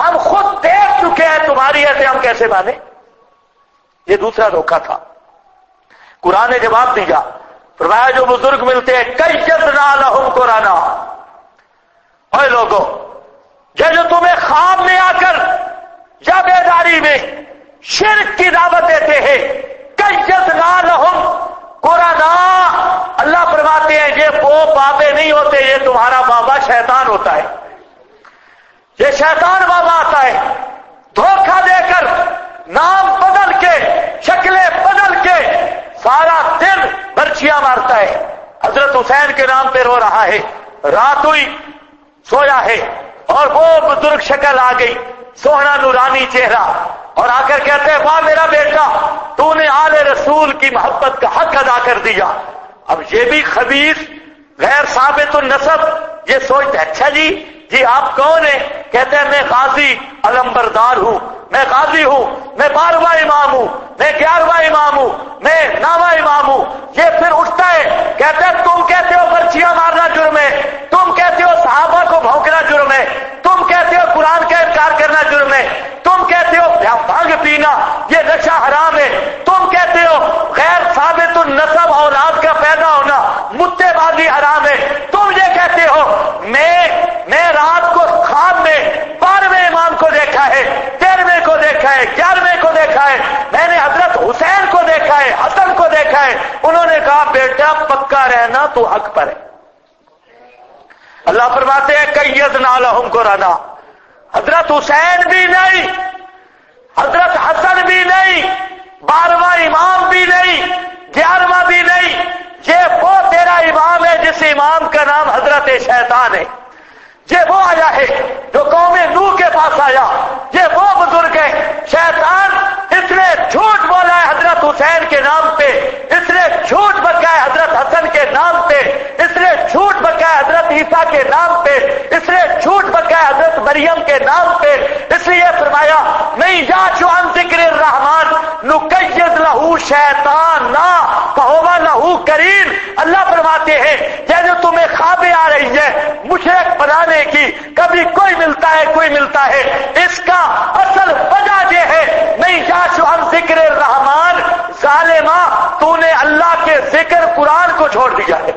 رہی ہے ہم کیسے مانے؟ یہ دوسرا دھوکہ تھا. قرآن نے جواب دیا، فرمایا جو بزرگ ملتے ہیں قیضنا لہم قرانا، اے لوگوں یہ جو تمہیں خواب میں آ کر یا بیداری میں شرک کی دعوت دیتے ہیں، قیضنا لہم قرانا، اللہ فرماتے ہیں یہ وہ بابے نہیں ہوتے، یہ تمہارا بابا شیطان ہوتا ہے. یہ شیطان بابا آتا ہے دھوکہ دے کر، نام بدل کے، شکلیں بدل کے، سارا دن برچیاں مارتا ہے. حضرت حسین کے نام پہ رو رہا ہے، رات ہوئی سویا ہے اور وہ بزرگ شکل آ گئی، سوہنا نورانی چہرہ، اور آ کر کہتے ہیں واہ میرا بیٹا تو نے آل رسول کی محبت کا حق ادا کر دیا. اب یہ بھی خبیث غیر ثابت النسب یہ سوچتے اچھا جی آپ کون ہیں؟ کہتے ہیں میں غازی علمبردار ہوں، میں غازی ہوں، میں 12واں امام ہوں، میں 11واں امام ہوں، میں 9واں امام ہوں. یہ پھر اٹھتا ہے کہتے ہیں تم کہتے ہو برچیاں مارنا جرم ہے، تم کہتے ہو صحابہ کو بھونکنا جرم ہے، تم کہتے ہو قرآن کا انکار کرنا جرم ہے، تم کہتے ہو بھنگ پینا یہ نشہ حرام ہے، تم کہتے ہو غیر ثابت النسب اولاد کا پیدا ہونا متے بازی حرام ہے، تم یہ کہتے ہو میں رات کو خواب میں 12ویں امام کو دیکھا ہے، 13ویں کو دیکھا ہے، 11ویں کو دیکھا ہے، میں نے حضرت حسین کو دیکھا ہے، حسن کو دیکھا ہے. انہوں نے کہا بیٹا پکا رہنا تو حق پر ہے. اللہ فرماتے ہیں قیضنا لہم قرانا، حضرت حسین بھی نہیں، حضرت حسن بھی نہیں، 12واں امام بھی نہیں، 11واں بھی نہیں، یہ وہ تیرا امام ہے جس امام کا نام حضرت شیطان ہے. یہ وہ آیا ہے جو قوم نوح کے پاس آیا، یہ وہ بزرگ ہے شیطان. اس نے جھوٹ بولا ہے حضرت حسین کے نام پہ، اس نے جھوٹ بکا ہے حضرت حسن کے نام پہ، اس نے جھوٹ بکا ہے حضرت عیسیٰ کے نام پہ، اس نے جھوٹ بکا ہے حضرت مریم کے نام پہ. اس لیے فرمایا نہیں یاشو عن ذکر الرحمن نقیض لہو شیطان فہو لہو قرین. اللہ فرماتے ہیں یہ جو تمہیں خوابیں آ رہی ہے مشرک بنانے کی، کبھی کوئی ملتا ہے کوئی ملتا ہے، اس کا اصل وجہ یہ ہے نہیں یاشو عن ذکر الرحمن ظالمہ تو نے اللہ کے ذکر قرآن کو چھوڑ دیا ہے.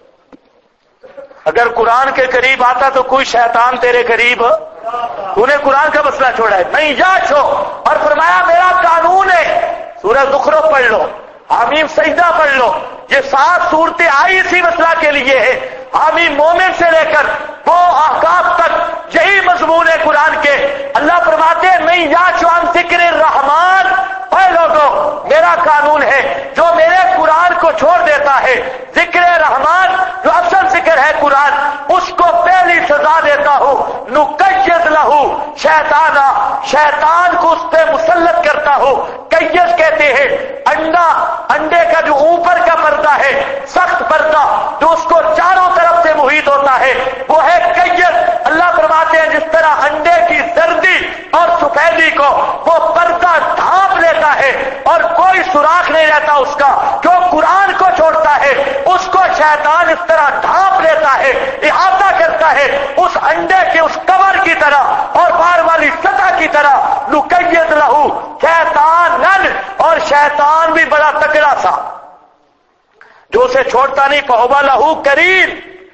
اگر قرآن کے قریب آتا تو کوئی شیطان تیرے قریب، تو نے قرآن کا مسئلہ چھوڑا ہے. نہیں یاشو، اور فرمایا میرا قانون ہے. سورہ زخرف پڑھ لو، حمیم سجدہ پڑھ لو، یہ 7 صورتیں آئی اسی مسئلہ کے لیے ہے. حمیم مومن سے لے کر وہ احقاف تک یہی مضمون ہے قرآن کے. اللہ فرماتے ہیں نہیں یاشو عن ذکر الرحمن، اے لوگوں میرا قانون ہے جو میرے قرآن کو چھوڑ دیتا ہے، ذکر رحمان جو اصل ذکر ہے قرآن، اس کو پہلی سزا دیتا ہوں نقیض لہو شیطانا، شیطان کو اس پہ مسلط کرتا ہوں. قیض کہتے ہیں انڈے کا جو اوپر کا پردہ ہے، سخت پردہ جو اس کو چاروں طرف سے محیط ہوتا ہے وہ ہے قیض. اللہ فرماتے ہیں جس طرح انڈے کی زردی اور سفیدی کو وہ پردہ ڈھانپ لیتا ہے اور کوئی سوراخ نہیں رہتا اس کا، جو قرآن کو چھوڑتا ہے اس کو شیطان اس طرح ڈھانپ لیتا ہے، احاطہ کرتا ہے اس انڈے کے اس کور کی طرح اور باہر والی سطح کی طرح. نقیض لہو شیطانن، اور شیطان بھی بڑا تگڑا سا جو اسے چھوڑتا نہیں، فہو لہو قرین،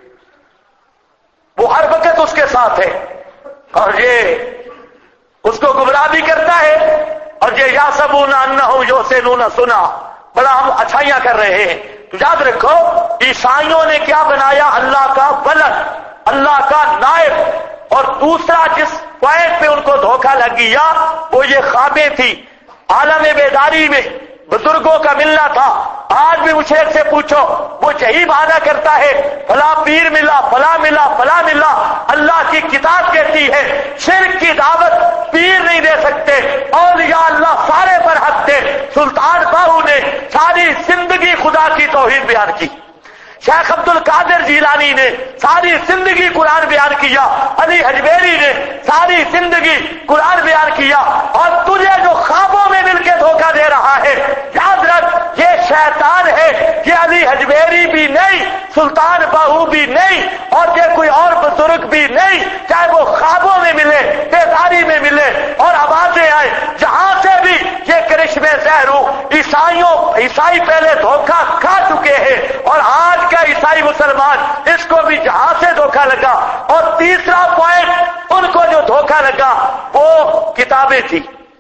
وہ ہر وقت اس کے ساتھ ہے اور یہ اس کو گمراہ بھی کرتا ہے. اور یہ یاسبون انہم یحسنون صنعا، بڑا ہم اچھائیاں کر رہے ہیں. تو یاد رکھو عیسائیوں نے کیا بنایا؟ اللہ کا ولد، اللہ کا نائب. اور دوسرا جس پوائنٹ پہ ان کو دھوکہ لگ گیا وہ یہ خوابیں تھی. عالم بیداری میں بزرگوں کا ملنا تھا. آج بھی مشرک سے پوچھو وہ یہی بہانہ کرتا ہے فلاں پیر ملا، فلاں ملا، فلاں ملا. اللہ کی کتاب کہتی ہے شرک کی دعوت پیر نہیں دے سکتے، اولیاء اللہ سارے پر حق تھے. سلطان باہو نے ساری زندگی خدا کی توحید بیان کی، شیخ عبد القادر جیلانی نے ساری زندگی قرآن بیان کیا، علی حجویری نے ساری زندگی قرآن بیان کیا. اور تجھے جو خوابوں میں مل کے دھوکہ دے رہا ہے یاد رکھ یہ شیطان ہے، یہ علی حجویری بھی نہیں، سلطان باہو بھی نہیں، اور یہ کوئی اور بزرگ بھی نہیں. چاہے وہ خوابوں میں ملے، فراری میں ملے اور آوازیں آئے جہاں سے بھی یہ کرشمے ظاہر ہو. عیسائی پہلے دھوکہ کھا چکے ہیں اور آج کا عیسائی مسلمان اس کو بھی جہاں سے دھوکہ لگا. اور تیسرا پوائنٹ ان کو جو دھوکہ لگا وہ کتابیں تھی،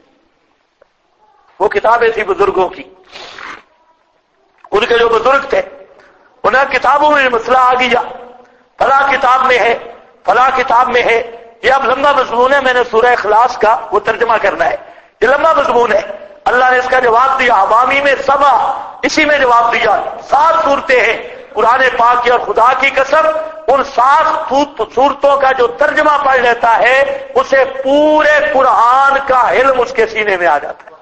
وہ کتابیں تھی بزرگوں کی. ان کے جو بزرگ تھے انہیں کتابوں میں مسئلہ آ گیا، فلاں کتاب میں ہے، فلاں کتاب میں ہے. یہ اب لمبا مضمون ہے، میں نے سورہ اخلاص کا وہ ترجمہ کرنا ہے، یہ لمبا مضمون ہے. اللہ نے اس کا جواب دیا، عوامی میں سبا اسی میں جواب دیا. 7 صورتیں ہیں قرآن پاک کی، اور خدا کی قسم ان 7 صورتوں کا جو ترجمہ پڑھ لیتا ہے اسے پورے قرآن کا علم اس کے سینے میں آ جاتا ہے.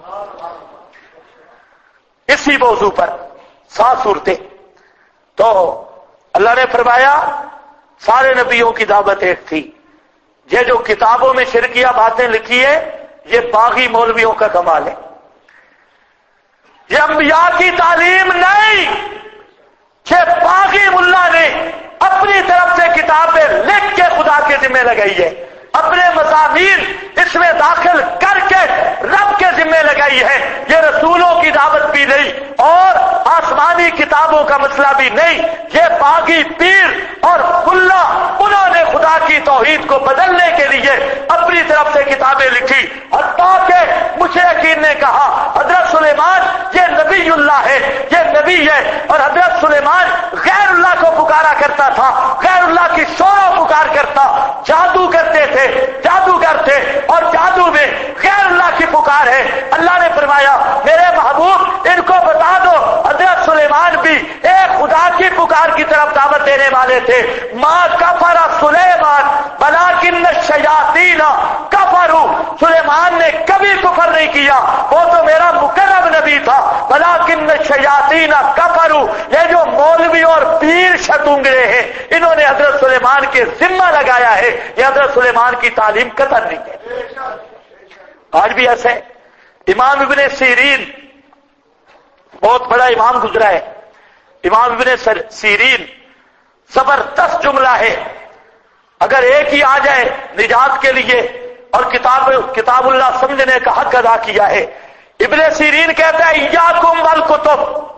اسی موضوع پر 7 صورتیں. تو اللہ نے فرمایا سارے نبیوں کی دعوت ایک تھی. یہ جو کتابوں میں شرکیہ باتیں لکھی ہے یہ باغی مولویوں کا کمال ہے. یہ انبیاء کی تعلیم نہیں، یہ باغی ملا نے اپنی طرف سے کتابیں لکھ کے خدا کے ذمہ لگائی ہے، اپنے مضامین اس میں داخل کر کے رب کے ذمہ لگائی ہے. یہ رسولوں کی دعوت بھی نہیں اور آسمانی کتابوں کا مسئلہ بھی نہیں. یہ باغی پیر اور ملا انہوں نے خدا کی توحید کو بدلنے کے لیے اپنی طرف سے کتابیں لکھی. حتیٰ کہ مشرکین نے کہا حضرت سلیمان یہ نبی اللہ ہے، یہ نبی ہے. اور حضرت سلیمان غیر اللہ کو پکارا کرتا تھا، غیر اللہ کی شور و پکار کرتا، جادو کرتے تھے، جادوگر تھے اور جادو میں غیر اللہ کی پکار ہے. اللہ نے فرمایا میرے محبوب ان کو بتا دو حضرت سلیمان بھی ایک خدا کی پکار کی طرف دعوت دینے والے تھے. ما کفر سلیمان ولکن الشیاطین کفروا. سلیمان نے کبھی کفر نہیں کیا، وہ تو میرا مقرب نبی تھا. ولکن الشیاطین کفروا. یہ جو مولوی اور پیر شتونگرے ہیں انہوں نے حضرت سلیمان کے ذمہ لگایا ہے، یہ حضرت سلیمان کی تعلیم قطر نہیں ہے. آج بھی ایسے امام ابن سیرین بہت بڑا امام گزرا ہے. امام ابن سیرین زبردست جملہ ہے، اگر ایک ہی آ جائے نجات کے لیے اور کتاب اللہ سمجھنے کا حق ادا کیا ہے. ابن سیرین کہتا ہے ایاکم والکتب،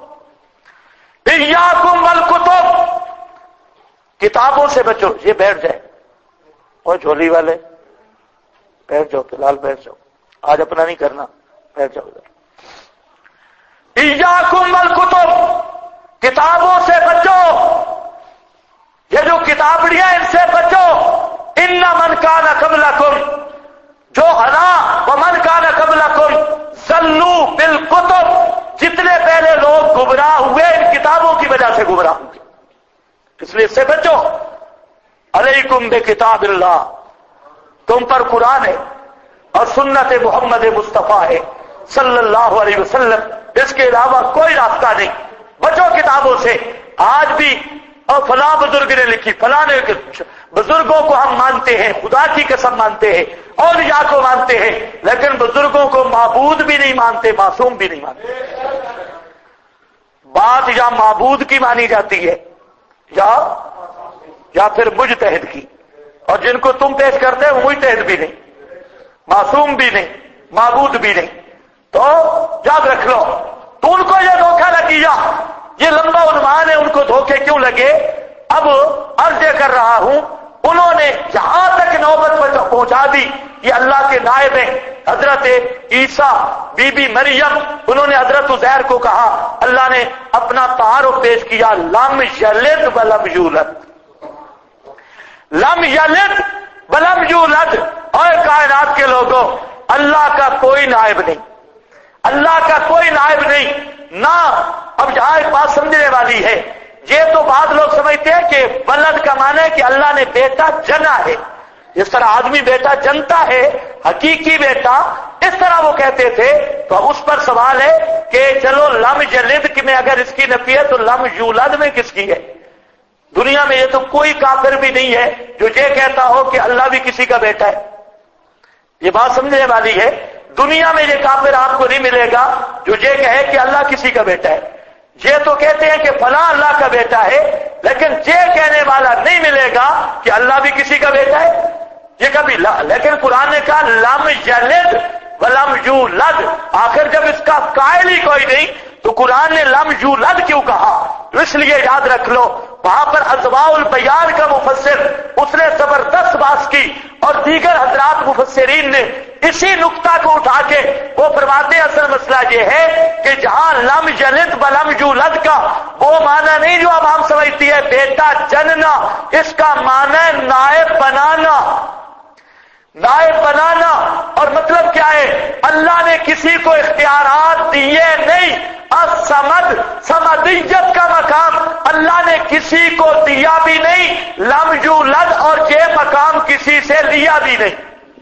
ایاکم والکتب، کتابوں سے بچو. یہ بیٹھ جائے اور جھولی والے بیٹھ جاؤ، فی الحال بیٹھ جاؤ، آج اپنا نہیں کرنا، بیٹھ جاؤ ادھر. ایاکم والکتب، کتابوں سے بچو. یہ جو کتابڑیاں ان سے بچو. ان من کان قبلکم، جو ہلا ومن کان قبلکم ضلوا بالکتب. جتنے پہلے لوگ گمراہ ہوئے ان کتابوں کی وجہ سے گمراہ ہوئے، اس لیے اس سے بچو. علیکم بکتاب اللہ، تم پر قرآن ہے اور سنت محمد مصطفیٰ ہے صلی اللہ علیہ وسلم، اس کے علاوہ کوئی راستہ نہیں. بچو کتابوں سے. آج بھی اور فلاں بزرگ نے لکھی، فلاں نے، بزرگوں کو ہم مانتے ہیں، خدا کی قسم مانتے ہیں، اولیاء کو مانتے ہیں، لیکن بزرگوں کو معبود بھی نہیں مانتے، معصوم بھی نہیں مانتے. بات یا معبود کی مانی جاتی ہے یا پھر مجتہد کی، اور جن کو تم پیش کرتے ہیں وہ مجتہد بھی نہیں، معصوم بھی نہیں، معبود بھی نہیں. تو یاد رکھ لو. تو ان کو یہ دھوکہ لگ گیا. یہ لمبا عنوان ہے ان کو دھوکے کیوں لگے. اب عرض کر رہا ہوں انہوں نے جہاں تک نوبت پہنچا دی یہ اللہ کے نائب ہیں حضرت عیسیٰ، بی بی مریم. انہوں نے حضرت عزیر کو کہا، اللہ نے اپنا تعارف پیش کیا، لم یلد ولم یولد، لم یلد ولم یولد. اور کائنات کے لوگوں اللہ کا کوئی نائب نہیں، اللہ کا کوئی نائب نہیں نہ. اب جہاں ایک بات سمجھنے والی ہے، یہ تو بعض لوگ سمجھتے ہیں کہ ولد کا معنی ہے کہ اللہ نے بیٹا جنا ہے، جس طرح آدمی بیٹا جنتا ہے، حقیقی بیٹا، اس طرح وہ کہتے تھے. تو اس پر سوال ہے کہ چلو لم یلد میں اگر اس کی نفی ہے تو لم یولد میں کس کی ہے؟ دنیا میں یہ تو کوئی کافر بھی نہیں ہے جو یہ کہتا ہو کہ اللہ بھی کسی کا بیٹا ہے. یہ بات سمجھنے والی ہے. دنیا میں یہ کافر آپ کو نہیں ملے گا جو یہ کہے کہ اللہ کسی کا بیٹا ہے. یہ تو کہتے ہیں کہ فلاں اللہ کا بیٹا ہے، لیکن یہ کہنے والا نہیں ملے گا کہ اللہ بھی کسی کا بیٹا ہے. یہ کبھی لیکن قرآن نے کہا لم یلد ولم یولد، آخر جب اس کا قائل ہی کوئی نہیں تو قرآن نے لم یولد کیوں کہا؟ تو اس لیے یاد رکھ لو وہاں پر اضواء البیان کا مفسر اس نے زبردست بات کی، اور دیگر حضرات مفسرین نے اسی نقطہ کو اٹھا کے وہ فرماتے ہیں اصل مسئلہ یہ ہے کہ جہاں لم یلد ولم یولد کا وہ معنی نہیں جو اب ہم سمجھتی ہے بیٹا جننا، اس کا معنی ہے نائب بنانا، نائب بنانا۔ اور مطلب کیا ہے؟ اللہ نے کسی کو اختیارات دیے نہیں، الصمد صمدیت کا مقام اللہ نے کسی کو دیا بھی نہیں، لم یولد اور یہ مقام کسی سے لیا بھی نہیں۔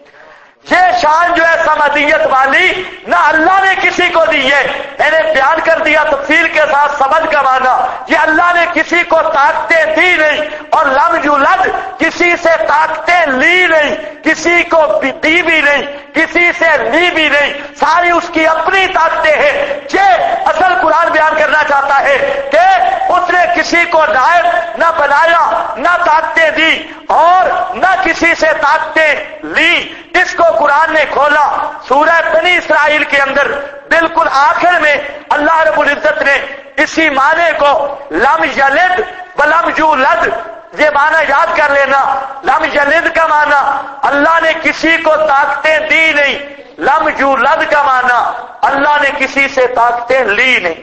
یہ شان جو ہے صمدیت والی نہ اللہ نے کسی کو دی ہے، میں نے بیان کر دیا تفصیل کے ساتھ سمجھ کا معنی، یہ اللہ نے کسی کو طاقتیں دی نہیں، اور لم یولد کسی سے طاقتیں لی نہیں، کسی کو دی بھی نہیں، کسی سے لی بھی نہیں، ساری اس کی اپنی طاقتیں ہیں۔ یہ اصل قرآن بیان کرنا چاہتا ہے کہ اس نے کسی کو نائب نہ بنایا، نہ طاقتیں دی اور نہ کسی سے طاقتیں لی۔ اس کو قرآن نے کھولا سورہ بنی اسرائیل کے اندر بالکل آخر میں اللہ رب العزت نے اسی معنی کو لم یلد ولم یولد، یہ معنی یاد کر لینا۔ لم یلد کا معنی اللہ نے کسی کو طاقتیں دی نہیں، لم یولد کا معنی اللہ نے کسی سے طاقتیں لی نہیں،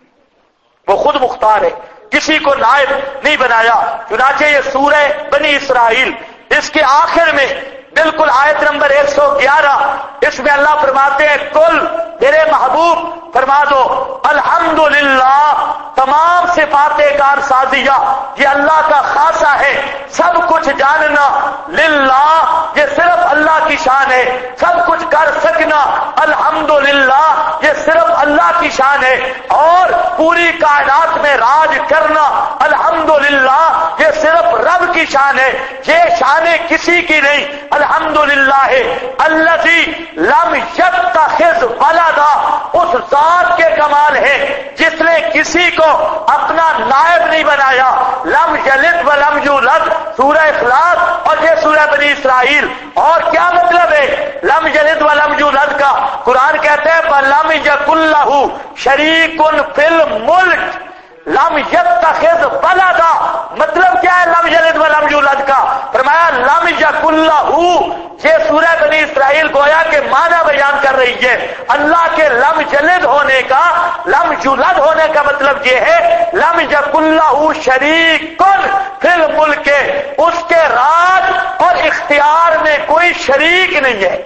وہ خود مختار ہے، کسی کو نائب نہیں بنایا۔ چنانچہ یہ سورہ بنی اسرائیل اس کے آخر میں بالکل آیت نمبر 111 اس میں اللہ فرماتے ہیں کل میرے محبوب فرما دو الحمدللہ، تمام صفات کارسازیہ یہ اللہ کا خاصہ ہے، سب کچھ جاننا للہ یہ صرف اللہ کی شان ہے، سب کچھ کر سکنا الحمدللہ یہ صرف اللہ کی شان ہے، اور پوری کائنات میں راج کرنا الحمدللہ یہ صرف رب کی شان ہے، یہ شانیں کسی کی نہیں، الحمدللہ ہے الذی لم یتخذ ولدا، اس ذات کے کمال ہے جس نے کسی کو اپنا نائب نہیں بنایا، لم یلد ولم یولد سورہ اخلاص اور یہ سورہ بنی اسرائیل۔ اور کیا مطلب ہے لم یلد ولم یولد کا؟ قرآن کہتے ہیں وَلَمْ یَکُن لَهُ شَرِیکٌ فِی الْمُلْکِ لم یتخذ ولدا، مطلب کیا ہے لم یلد ولم یولد کا؟ فرمایا لم یکن لہ، یہ سورہ بنی اسرائیل گویا کہ معنی بیان کر رہی ہے اللہ کے لم یلد ہونے کا، لم یولد ہونے کا مطلب یہ ہے لم یکن لہ شریک فی الملک، اس کے راج اور اختیار میں کوئی شریک نہیں ہے۔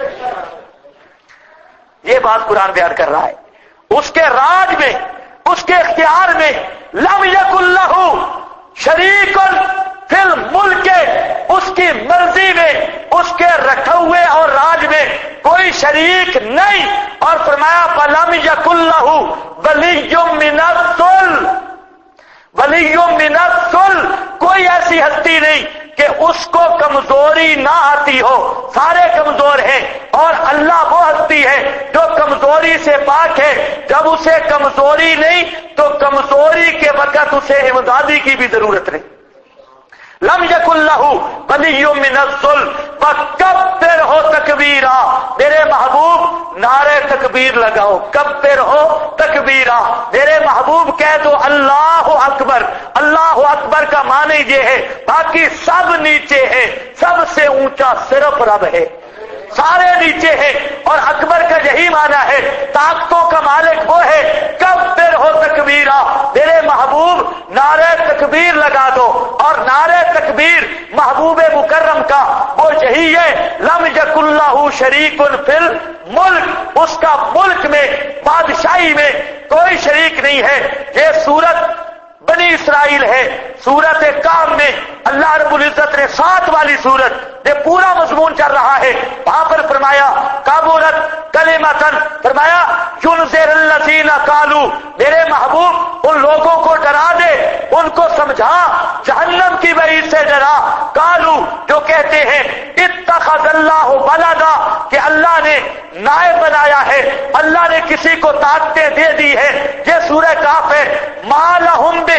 یہ بات قرآن بیان کر رہا ہے، اس کے راج میں، اس کے اختیار میں لم یکن لہ شریک فی الملک، اس کی مرضی میں، اس کے رکھے ہوئے اور راج میں کوئی شریک نہیں۔ اور فرمایا فلم یکن لہ ولی من الذل، ولی من الذل کوئی ایسی ہستی نہیں کہ اس کو کمزوری نہ آتی ہو، سارے کمزور ہیں، اور اللہ وہ ہستی ہے جو کمزوری سے پاک ہے، جب اسے کمزوری نہیں تو کمزوری کے وقت اسے امدادی کی بھی ضرورت نہیں۔ لم یکن لہ ولی من الذل فکبر ہو تکبیرا، میرے محبوب نعرے تکبیر لگاؤ، کبر ہو تکبیرا، میرے محبوب کہہ دو اللہ اکبر۔ اللہ اکبر کا معنی یہ ہے باقی سب نیچے ہے، سب سے اونچا صرف رب ہے، سارے نیچے ہیں، اور اکبر کا یہی معنی ہے طاقتوں کا مالک وہ ہے، کبر ہو تکبیرا، میرے محبوب نعرے تکبیر لگا دو۔ اور نعرے تکبیر محبوب مکرم کا وہ یہی ہے لم یکن لہ شریک فی الملک، اس کا ملک میں، بادشاہی میں کوئی شریک نہیں ہے۔ یہ سورت بنی اسرائیل ہے۔ سورت کام میں اللہ رب العزت نے 7 والی سورت یہ پورا مضمون چل رہا ہے، وہاں پر فرمایا کابورت کلمتن، فرمایا ینذر الذین قالوا، میرے محبوب ان لوگوں کو ڈرا دے، ان کو سمجھا، جہنم کی وعید سے ڈرا، قالوا جو کہتے ہیں اتخذ اللہ ولدا کہ اللہ نے نائب بنایا ہے، اللہ نے کسی کو طاقتیں دے دی ہے۔ یہ سورہ کاف ہے، ما لہم بہ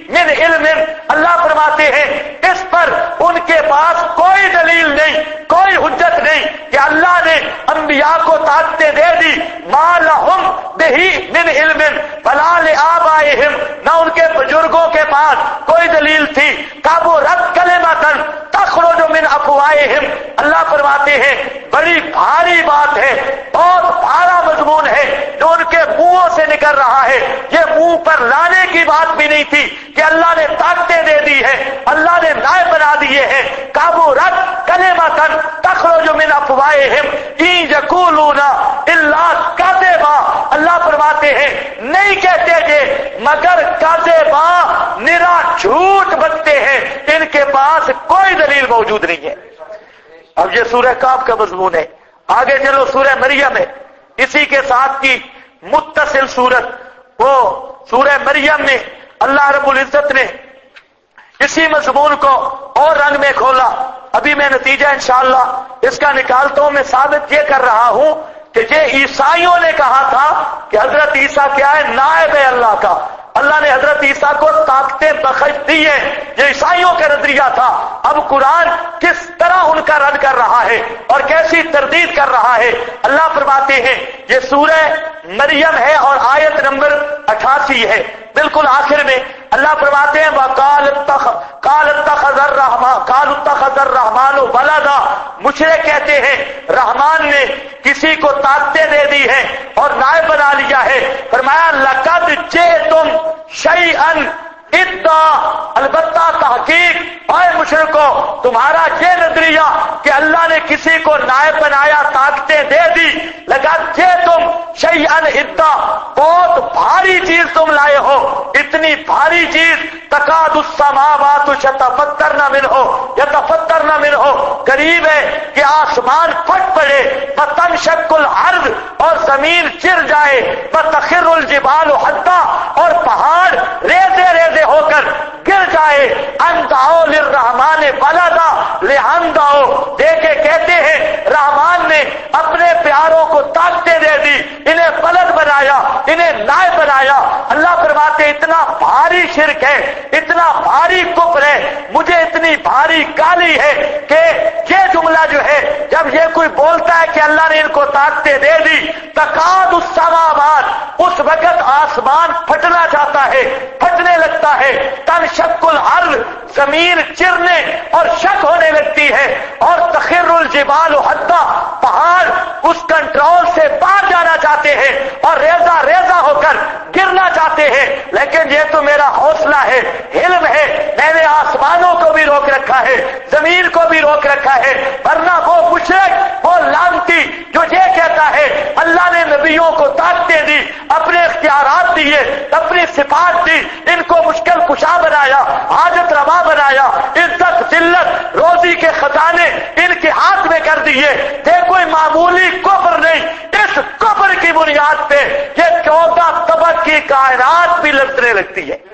من علم، اللہ فرماتے ہیں اس پر ان کے پاس کوئی دلیل نہیں، کوئی حجت نہیں کہ اللہ نے انبیاء کو طاقتیں دے دی، ما لہم بہی من علم فلا لآبائہم، نہ ان کے بزرگوں کے پاس کوئی دلیل تھی، کبرت کلمۃ تخرج من افواہہم، اللہ فرماتے ہیں بڑی بھاری بات ہے، بہت بھارا مضمون ہے جو ان کے منہوں سے نکل رہا ہے، یہ منہ پر لانے کی بات بھی نہیں تھی کہ اللہ نے طاقتیں دے دی ہے، اللہ نے نائب بنا دیے ہیں، کبرت کلمۃ تخرج من افواہہم ان یقولون الا کذبا، اللہ فرماتے ہیں نہیں کہتے کہ مگر کذبا، نرا جھوٹ بکتے ہیں، ان کے پاس کوئی دلیل موجود نہیں ہے۔ اب یہ سورہ کاف کا مضمون ہے، آگے چلو سورہ مریم ہے، اسی کے ساتھ کی متصل سورت، وہ سورہ مریم میں اللہ رب العزت نے اسی مضمون کو اور رنگ میں کھولا۔ ابھی میں نتیجہ انشاءاللہ اس کا نکالتا ہوں، میں ثابت یہ کر رہا ہوں کہ یہ عیسائیوں نے کہا تھا کہ حضرت عیسیٰ کیا ہے، نائب ہے اللہ کا، اللہ نے حضرت عیسیٰ کو طاقتیں بخش دی ہیں، یہ عیسائیوں کا نظریہ تھا۔ اب قرآن کس طرح ان کا رد کر رہا ہے اور کیسی تردید کر رہا ہے، اللہ فرماتے ہیں یہ سورہ مریم ہے اور آیت نمبر 88 ہے، بالکل آخر میں اللہ فرماتے ہیں وَقَالَ اتَّخَذَ الرَّحْمَنُ وَلَدًا، مشرک کہتے ہیں رحمان نے کسی کو طاقتیں دے دی ہیں اور نائب بنا لیا ہے، فرمایا لَقَدْ جِئْتُمْ شَيْئًا اِدَّا، البتہ تحقیق اے مشرکو تمہارا یہ نظریہ کہ اللہ نے کسی کو نائب بنایا، طاقتیں دے دی، لَقَدْ جِئْتُمْ شَيْئًا اِدَّا، بہت بھاری چیز تم لائے ہو، اتنی بھاری چیز تکاد السماوات یتفطرن منہ، یتفطرن منہ، قریب ہے کہ آسمان پھٹ پڑے، فتنشق الارض، اور زمین چر جائے، فتخر الجبال حتا، اور پہاڑ ریزے ریزے ہو کر گر جائے، ان دعوا للرحمن ولدا، لہن دعوا، دیکھے کہتے ہیں رحمان نے اپنے پیاروں کو طاقتیں دے دی، انہیں بلد بنایا، انہیں نائب بنایا۔ اللہ فرماتے اتنا بھاری شرک ہے، اتنا بھاری کفر ہے، مجھے اتنی بھاری گالی ہے کہ یہ جملہ جو ہے جب یہ کوئی بولتا ہے کہ اللہ نے ان کو طاقتیں دے دی، تکاد السماوات، اس وقت آسمان پھٹنا چاہتا ہے، پھٹنے لگتا ہے، تنشق الارض، زمین چرنے اور شک ہونے لگتی ہے، اور تخر الجبال حتا، پہاڑ اس کنٹرول سے باہر جانا چاہتے ہیں اور ریزہ ریزہ ہو کر گرنا چاہتے ہیں، لیکن یہ تو میرا حوصلہ ہے، علم ہے، میں نے آسمانوں کو بھی روک رکھا ہے، زمین کو بھی روک رکھا ہے، ورنہ وہ مشرک، وہ لعنتی جو یہ کہتا ہے اللہ نے نبیوں کو طاقتیں دی، اپنے اختیارات دیے، اپنی صفات دی، ان کو مشکل کشا بنایا، حاجت روا بنایا، عزت ذلت روزی کے خزانے ان کے ہاتھ میں کر دیے، یہ کوئی معمولی کفر نہیں، اس کفر کی بنیاد پہ یہ 14 طبق کی کائنات بھی لڑنے لگتی ہے۔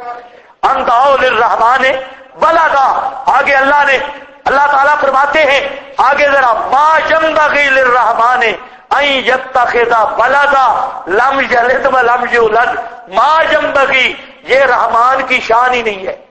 ان دعوا للرحمن ولدا، آگے اللہ تعالیٰ فرماتے ہیں آگے ذرا، ما ينبغي للرحمن ان يتخذ ولدا لم يلد ولم يولد، ما ينبغي، یہ رحمان کی شان ہی نہیں ہے،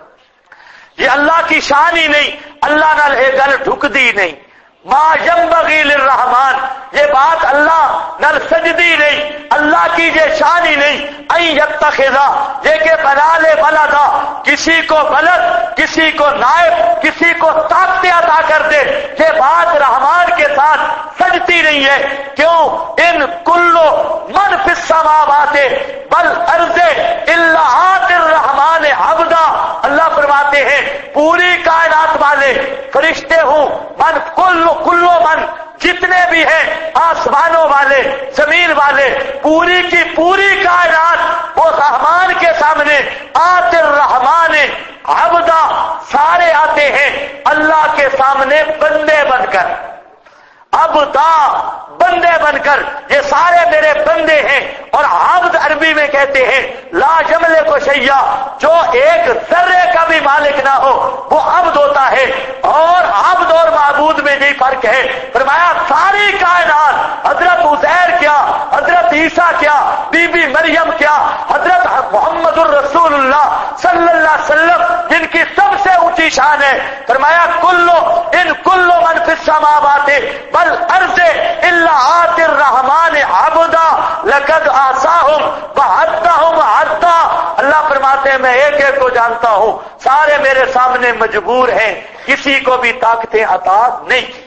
یہ اللہ کی شان ہی نہیں، اللہ نال یہ گل ڈھکدی نہیں، ما ينبغي للرحمن، یہ بات اللہ نال سجدی نہیں، اللہ کی یہ شان ہی نہیں، ان يتخذ، یہ کہ بنا لے ولدا، کسی کو ولد، کسی کو نائب، کسی کو طاقتیں عطا کر دے، یہ بات رحمان کے ساتھ سجتی نہیں ہے۔ کیوں؟ ان کلو من فی السماوات والارض الا آتی الرحمن عبدا، اللہ فرماتے ہیں پوری کائنات والے فرشتے ہوں، من کلو من، جتنے بھی ہیں آسمانوں والے زمین والے، پوری کی پوری کائنات وہ رحمان کے سامنے آتے الرحمن عبدا، سارے آتے ہیں اللہ کے سامنے بندے بن کر۔ عبدا بندے بن کر، یہ سارے میرے بندے ہیں۔ اور عبد عربی میں کہتے ہیں لا یملک شیئا، جو ایک ذرے کا بھی مالک نہ ہو وہ عبد ہوتا ہے۔ اور عبد اور معبود میں یہی فرق ہے۔ فرمایا ساری کائنات، حضرت عزیر کیا، حضرت عیسیٰ کیا، بی بی مریم کیا، حضرت محمد الرسول اللہ صلی اللہ علیہ وسلم جن کی سب سے اونچی شان ہے، فرمایا کل من فی السماوات والارض الا آتی الرحمن عبدا لقد احصاهم وعدهم عدا۔ اللہ فرماتے ہیں میں ایک ایک کو جانتا ہوں، سارے میرے سامنے مجبور ہیں، کسی کو بھی طاقتیں عطا نہیں کی،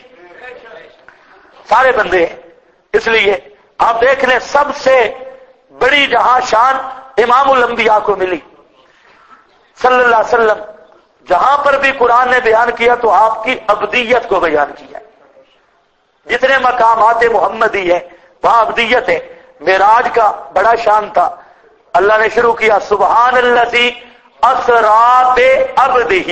سارے بندے ہیں۔ اس لیے آپ دیکھ لیں سب سے بڑی جہاں شان امام الانبیاء کو ملی صلی اللہ علیہ وسلم، جہاں پر بھی قرآن نے بیان کیا تو آپ کی عبدیت کو بیان کیا۔ جتنے مقامات محمدی ہیں وہاں عبدیت ہے۔ معراج کا بڑا شان تھا، اللہ نے شروع کیا سبحان الذی اسری بعبدہ،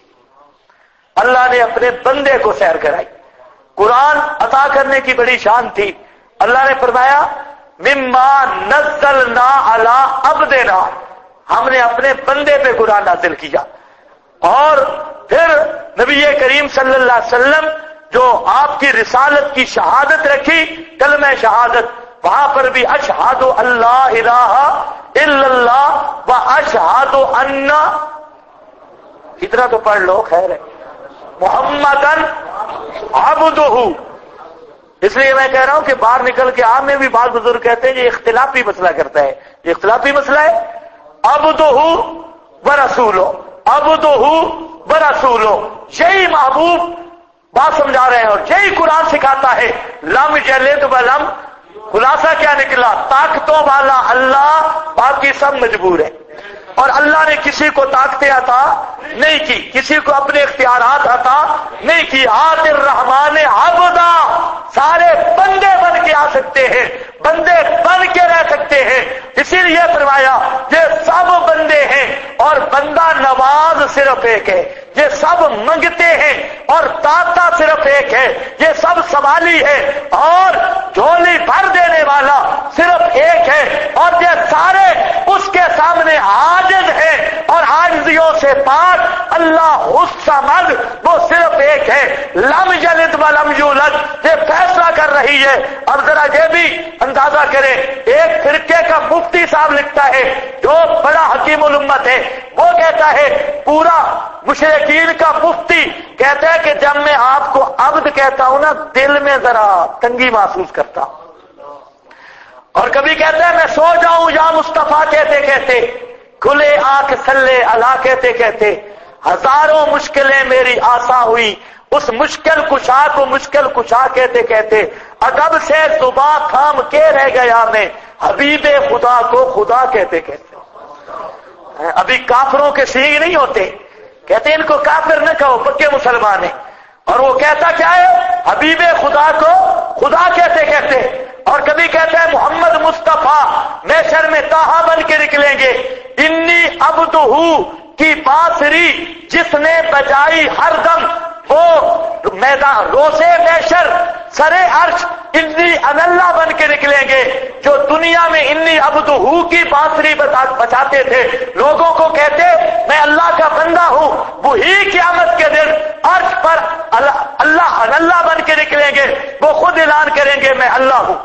اللہ نے اپنے بندے کو سیر کرائی۔ قرآن عطا کرنے کی بڑی شان تھی، اللہ نے فرمایا مما نزلنا علی عبدنا، ہم نے اپنے بندے پہ قرآن نازل کیا۔ اور پھر نبی کریم صلی اللہ علیہ وسلم جو آپ کی رسالت کی شہادت رکھی، کلمہ شہادت، وہاں پر بھی اشہد اللہ الہ الا اللہ و اشہد ان، اتنا تو پڑھ لو خیر ہے، محمدن عبدہ۔ اس لیے میں کہہ رہا ہوں کہ باہر نکل کے آپ میں بھی بعض بزرگ کہتے ہیں یہ اختلافی مسئلہ کرتا ہے، یہ اختلافی مسئلہ ہے۔ عبدہ ورسولہ، عبدہ ورسولہ، یہی محبوب بات سمجھا رہے ہیں اور یہی قرآن سکھاتا ہے۔ لم یلد ولم، خلاصہ کیا نکلا؟ طاقتوں والا اللہ، باقی سب مجبور ہے۔ اور اللہ نے کسی کو طاقتیں عطا نہیں کی، کسی کو اپنے اختیارات عطا نہیں کی۔ آت الرحمن عبدا، سارے بندے بن کے آ سکتے ہیں، بندے بن کے رہ سکتے ہیں۔ اسی لیے فرمایا یہ سب بندے ہیں اور بندہ نواز صرف ایک ہے، یہ سب منگتے ہیں اور داتا صرف ایک ہے، یہ سب سوالی ہے اور جھولی بھر دینے والا صرف ایک ہے، اور یہ سارے اس کے سامنے عاجز ہیں اور عاجزیوں سے پاک اللہ الصمد، وہ صرف ایک ہے۔ لم یلد ولم یولد، یہ فیصلہ کر رہی ہے۔ اب ذرا یہ بھی اندازہ کریں، ایک فرقے کا مفتی صاحب لکھتا ہے جو بڑا حکیم الامت ہے، وہ کہتا ہے پورا مشرکین کا مفتی کہتا ہے کہ جب میں آپ کو عبد کہتا ہوں نا دل میں ذرا تنگی محسوس کرتا ہوں، اور کبھی کہتا ہے میں سو جاؤں یا مصطفیٰ کہتے کہتے، کھلے آنکھ سلے اللہ کہتے کہتے، ہزاروں مشکلیں میری آساں ہوئی، اس مشکل کشا کو مشکل کشا کہتے کہتے، ادب سے زباں تھام کے رہ گیا میں حبیب خدا کو خدا کہتے کہتے۔ ابھی کافروں کے سینگ نہیں ہوتے، کہتے ان کو کافر نہ کہو، پکے مسلمان ہیں، اور وہ کہتا کیا ہے؟ حبیب خدا کو خدا کہتے کہتے۔ اور کبھی کہتا ہے محمد مصطفیٰ محشر میں طٰہٰ بن کے نکلیں گے، انی عبدہ کی بانسری جس نے بجائی ہر دم، وہ میدان روزے محشر سرے عرش انی اللہ بن کے نکلیں گے، جو دنیا میں انی عبدہ کی بانسری بچاتے تھے، لوگوں کو کہتے میں اللہ کا بندہ ہوں، وہی قیامت کے دن عرش پر اللہ بن کے نکلیں گے، وہ خود اعلان کریں گے میں اللہ ہوں۔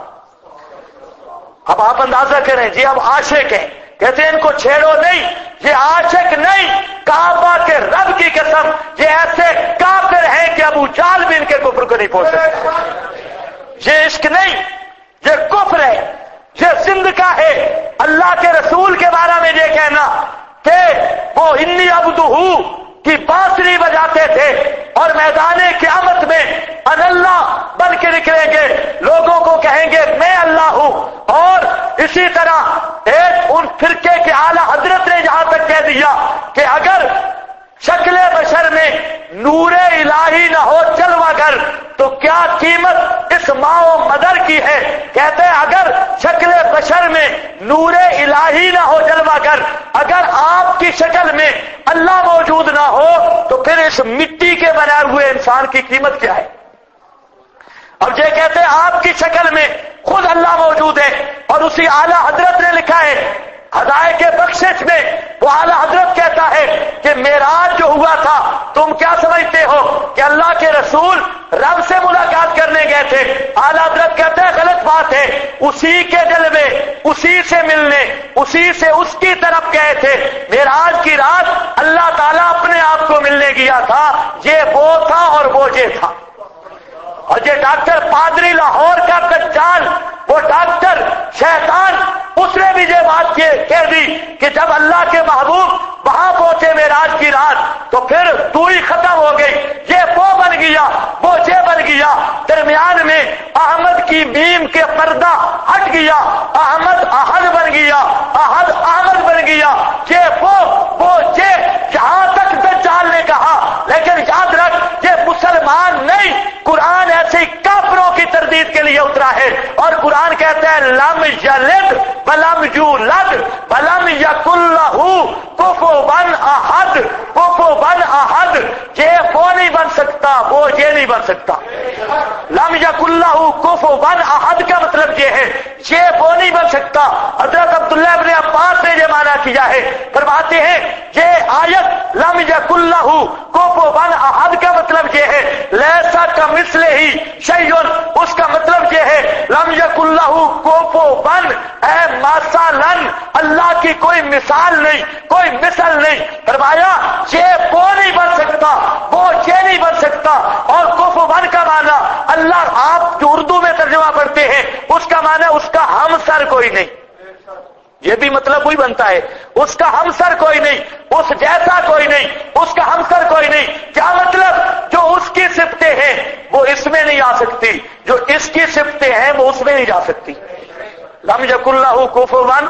اب آپ اندازہ کریں جی، اب عاشق ہیں، کہتے ہیں ان کو چھیڑو نہیں، یہ عاشق نہیں، کعبہ کے رب کی قسم یہ ایسے کافر ہیں کہ ابو جہل بھی ان کے کفر کو نہیں پہنچ سکتے۔ یہ عشق نہیں، یہ کفر ہے، یہ زندگاہ ہے۔ اللہ کے رسول کے بارے میں یہ کہنا کہ وہ انی عبدہ کی بانسری بجاتے تھے اور میدان قیامت میں ان اللہ بن کے نکلیں گے، لوگوں کو کہیں گے میں اللہ ہوں۔ اور اسی طرح ایک ان فرقے کے اعلی حضرت نے یہاں تک کہہ دیا کہ اگر شکل بشر میں نور الہی نہ ہو جلوہ گر تو کیا قیمت اس ماں و مدر کی ہے؟ کہتے ہیں اگر شکل بشر میں نور الہی نہ ہو جلوہ گر، اگر آپ کی شکل میں اللہ موجود نہ ہو تو پھر اس مٹی کے بنائے ہوئے انسان کی قیمت کیا ہے؟ اب یہ کہتے ہیں آپ کی شکل میں خود اللہ موجود ہے، اور اسی اعلیٰ حضرت نے لکھا ہے ہدایت کے بخشش میں، وہ اعلیٰ حضرت کہتا ہے کہ معراج جو ہوا تھا تم کیا سمجھتے ہو کہ اللہ کے رسول رب سے ملاقات کرنے گئے تھے؟ اعلیٰ حضرت کہتے ہیں غلط بات ہے، اسی کے دل میں اسی سے ملنے، اسی سے اس کی طرف گئے تھے۔ معراج کی رات اللہ تعالیٰ اپنے آپ کو ملنے گیا تھا، یہ وہ تھا اور وہ یہ تھا۔ اور یہ ڈاکٹر پادری لاہور کا دجال، وہ ڈاکٹر شیطان، اس نے بھی یہ بات کہہ دی کہ جب اللہ کے محبوب وہاں پہنچے معراج کی رات تو پھر تو ہی ختم ہو گئی، یہ وہ بن گیا، وہ یہ بن گیا، درمیان میں احمد کی میم کے پردہ ہٹ گیا، احمد احد بن گیا، احد احمد بن گیا، یہ وہ یہ، جہاں تک دجال نے کہا۔ لیکن یاد رکھ یہ مسلمان نہیں، قرآن ایسے کافروں کی تردید کے لیے اترا ہے، اور قرآن کہتا ہے لم یلد ولم یولد ولم یکن لہ کفوا احد، کفوا احد، یہ وہ نہیں بن سکتا، وہ یہ نہیں بن سکتا۔ لم یکن لہ کفوا احد کا مطلب یہ ہے یہ وہ نہیں بن سکتا۔ حضرت عبداللہ ابن عباس نے یہ معنی کیا ہے، فرماتے ہیں یہ آیت لم یکن لہ کفوا احد کا مطلب یہ ہے لیسا کمثلہ شیء، اس کا مطلب یہ ہے لم یکن لہ کفوا اے مثلا، اللہ کی کوئی مثال نہیں، کوئی مثل نہیں۔ فرمایا یہ وہ نہیں بن سکتا، وہ یہ نہیں بن سکتا۔ اور کفوا کا معنی اللہ، آپ جو اردو میں ترجمہ پڑھتے ہیں اس کا معنی اس کا ہمسر کوئی نہیں، یہ بھی مطلب وہی بنتا ہے، اس کا ہمسر کوئی نہیں، اس جیسا کوئی نہیں، اس کا ہمسر کوئی نہیں۔ کیا مطلب؟ جو اس کی صفتیں ہیں وہ اس میں نہیں آ سکتی، جو اس کی صفتیں ہیں وہ اس میں نہیں جا سکتی۔ لم یکن لہ کفوا،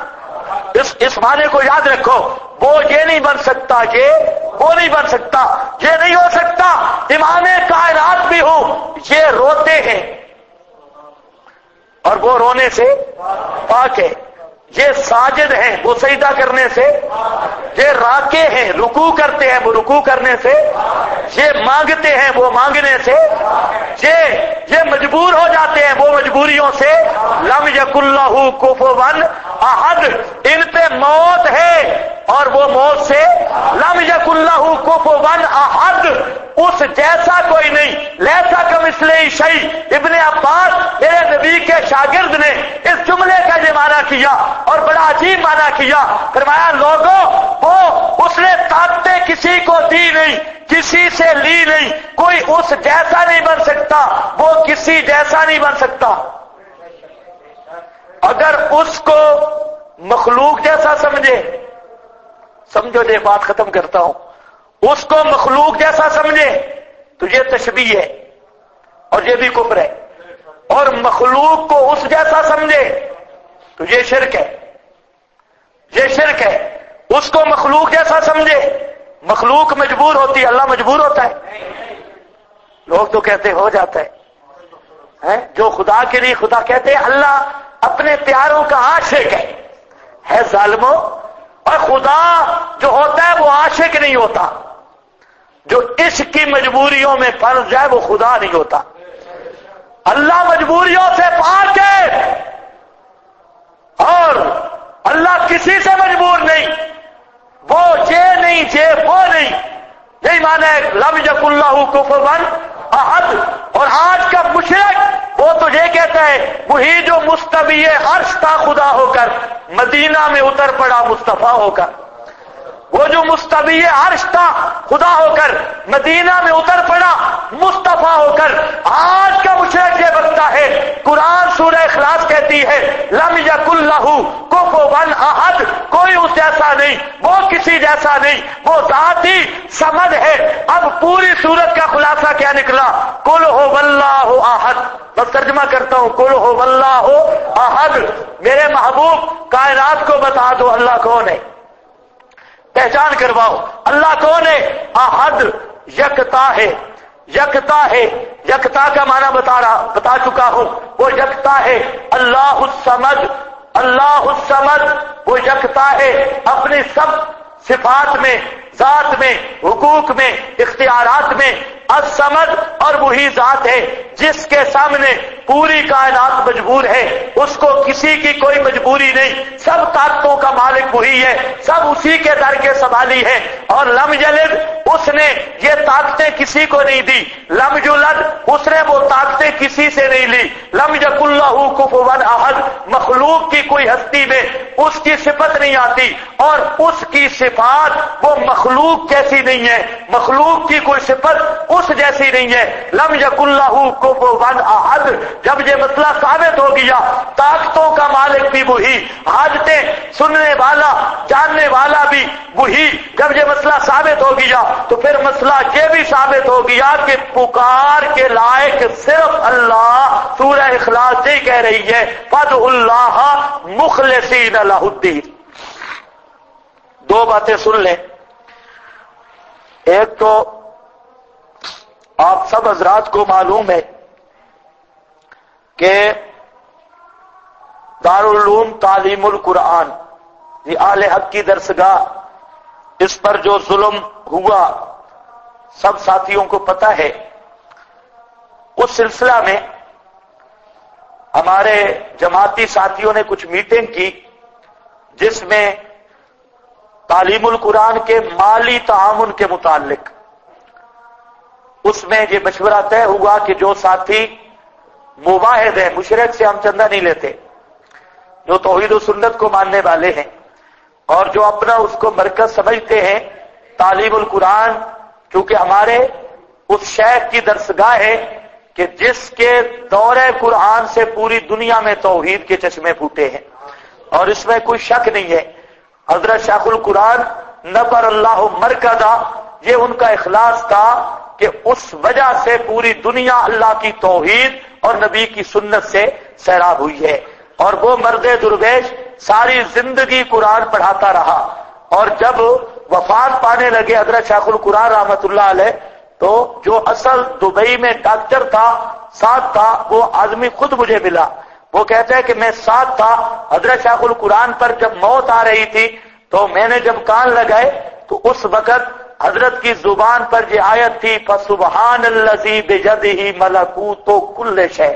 اس معنی کو یاد رکھو، وہ یہ نہیں بن سکتا، یہ وہ نہیں بن سکتا، یہ نہیں ہو سکتا۔ امام کائنات بھی ہو، یہ روتے ہیں اور وہ رونے سے پاک ہے، یہ ساجد ہیں وہ سجدہ کرنے سے، یہ راکع ہیں رکوع کرتے ہیں وہ رکوع کرنے سے، یہ مانگتے ہیں وہ مانگنے سے، یہ مجبور ہو جاتے ہیں وہ مجبوریوں سے۔ لم یکن لہ کفوا احد، ان پہ موت ہے اور وہ موت سے، لم یکن لہ کفوا احد، اس جیسا کوئی نہیں، لیسا کمثلہ شیء۔ ابن عباس میرے نبی کے شاگرد نے اس جملے کا یہ معنی کیا اور بڑا عجیب معنی کیا، فرمایا لوگوں وہ اس نے طاقتیں کسی کو دی نہیں، کسی سے لی نہیں، کوئی اس جیسا نہیں بن سکتا، وہ کسی جیسا نہیں بن سکتا۔ اگر اس کو مخلوق جیسا سمجھو یہ بات ختم کرتا ہوں، اس کو مخلوق جیسا سمجھے تو یہ تشبیہ ہے اور یہ بھی کفر ہے، اور مخلوق کو اس جیسا سمجھے تو یہ شرک ہے، یہ شرک ہے۔ اس کو مخلوق جیسا سمجھے، مخلوق مجبور ہوتی ہے، اللہ مجبور ہوتا ہے؟ لوگ تو کہتے ہو جاتا ہے، جو خدا کے لیے خدا کہتے ہیں اللہ اپنے پیاروں کا عاشق ہے ظالموں، اور خدا جو ہوتا ہے وہ عاشق نہیں ہوتا، جو عشق کی مجبوریوں میں فرض ہے وہ خدا نہیں ہوتا۔ اللہ مجبوریوں سے پاک ہے اور اللہ کسی سے مجبور نہیں، وہ یہ نہیں یہ وہ نہیں، یہی معنی ہے لم یکن لہ کفوا احد۔ اور آج کا مشرک وہ تو یہ کہتا ہے وہی جو مستوی عرش تھا خدا ہو کر مدینہ میں اتر پڑا مصطفیٰ ہو کر، وہ جو مستوی عرش تھا خدا ہو کر مدینہ میں اتر پڑا مصطفیٰ ہو کر۔ آج کا مشرک یہ بکتا ہے، قرآن سورہ اخلاص کہتی ہے لم یکن لہ کفوا احد، کوئی اس جیسا نہیں، وہ کسی جیسا نہیں، وہ ذات ہی صمد ہے۔ اب پوری سورت کا خلاصہ کیا نکلا؟ قل هو اللہ احد۔ بس ترجمہ کرتا ہوں، قل هو اللہ احد۔ میرے محبوب کائنات کو بتا دو اللہ کون ہے، پہچان کرواؤ اللہ کون ہے۔ احد یکتا ہے، یکتا ہے، یکتا کا معنی بتا چکا ہوں، وہ یکتا ہے۔ اللہ الصمد، اللہ الصمد وہ یکتا ہے، اپنی سب صفات میں، ذات میں، حقوق میں، اختیارات میں الصمد، اور وہی ذات ہے جس کے سامنے پوری کائنات مجبور ہے، اس کو کسی کی کوئی مجبوری نہیں، سب طاقتوں کا مالک وہی ہے، سب اسی کے در کے سنبھالی ہے۔ اور لم یلد، اس نے یہ طاقتیں کسی کو نہیں دی، لم یولد، اس نے وہ طاقتیں کسی سے نہیں لی، لم یکن لہ کفوا احد، مخلوق کی کوئی ہستی میں اس کی صفت نہیں آتی، اور اس کی صفات وہ مخلوق جیسی نہیں ہے، مخلوق کی کوئی صفت اس جیسی نہیں ہے۔ لم یکن لہ کفوا احد، جب یہ مسئلہ ثابت ہو گیا طاقتوں کا مالک بھی وہی، حاجتیں سننے والا جاننے والا بھی وہی، جب یہ مسئلہ ثابت ہو گیا تو پھر مسئلہ یہ بھی ثابت ہو گیا کہ پکار کے لائق صرف اللہ۔ سورہ اخلاص یہ کہہ رہی ہے فادعوا اللہ مخلصین لہ الدین۔ دو باتیں سن لیں، ایک تو آپ سب حضرات کو معلوم ہے کہ دارالعلوم تعلیم القرآن یہ اہل حق کی درسگاہ، اس پر جو ظلم ہوا سب ساتھیوں کو پتہ ہے۔ اس سلسلہ میں ہمارے جماعتی ساتھیوں نے کچھ میٹنگ کی جس میں تعلیم القرآن کے مالی تعاون کے متعلق اس میں یہ مشورہ طے ہوا کہ جو ساتھی مواحد ہیں، مشرک سے ہم چندہ نہیں لیتے، جو توحید و سنت کو ماننے والے ہیں اور جو اپنا اس کو مرکز سمجھتے ہیں تعلیم القرآن، کیونکہ ہمارے اس شیخ کی درسگاہ ہے کہ جس کے دورہ قرآن سے پوری دنیا میں توحید کے چشمے پھوٹے ہیں، اور اس میں کوئی شک نہیں ہے۔ حضرت شیخ القرآن نبر اللہ مرکزہ، یہ ان کا اخلاص تھا کہ اس وجہ سے پوری دنیا اللہ کی توحید اور نبی کی سنت سے سیراب ہوئی ہے، اور وہ مرد درویش ساری زندگی قرآن پڑھاتا رہا، اور جب وفات پانے لگے حضرت شیخ القرآن رحمت اللہ علیہ، تو جو اصل دبئی میں ڈاکٹر تھا ساتھ تھا، وہ آدمی خود مجھے ملا، وہ کہتا ہے کہ میں ساتھ تھا حضرت شیخ القرآن پر جب موت آ رہی تھی، تو میں نے جب کان لگائے تو اس وقت حضرت کی زبان پر یہ آیت تھی فسبحان الذی بجدہ ملکوت کل شیء،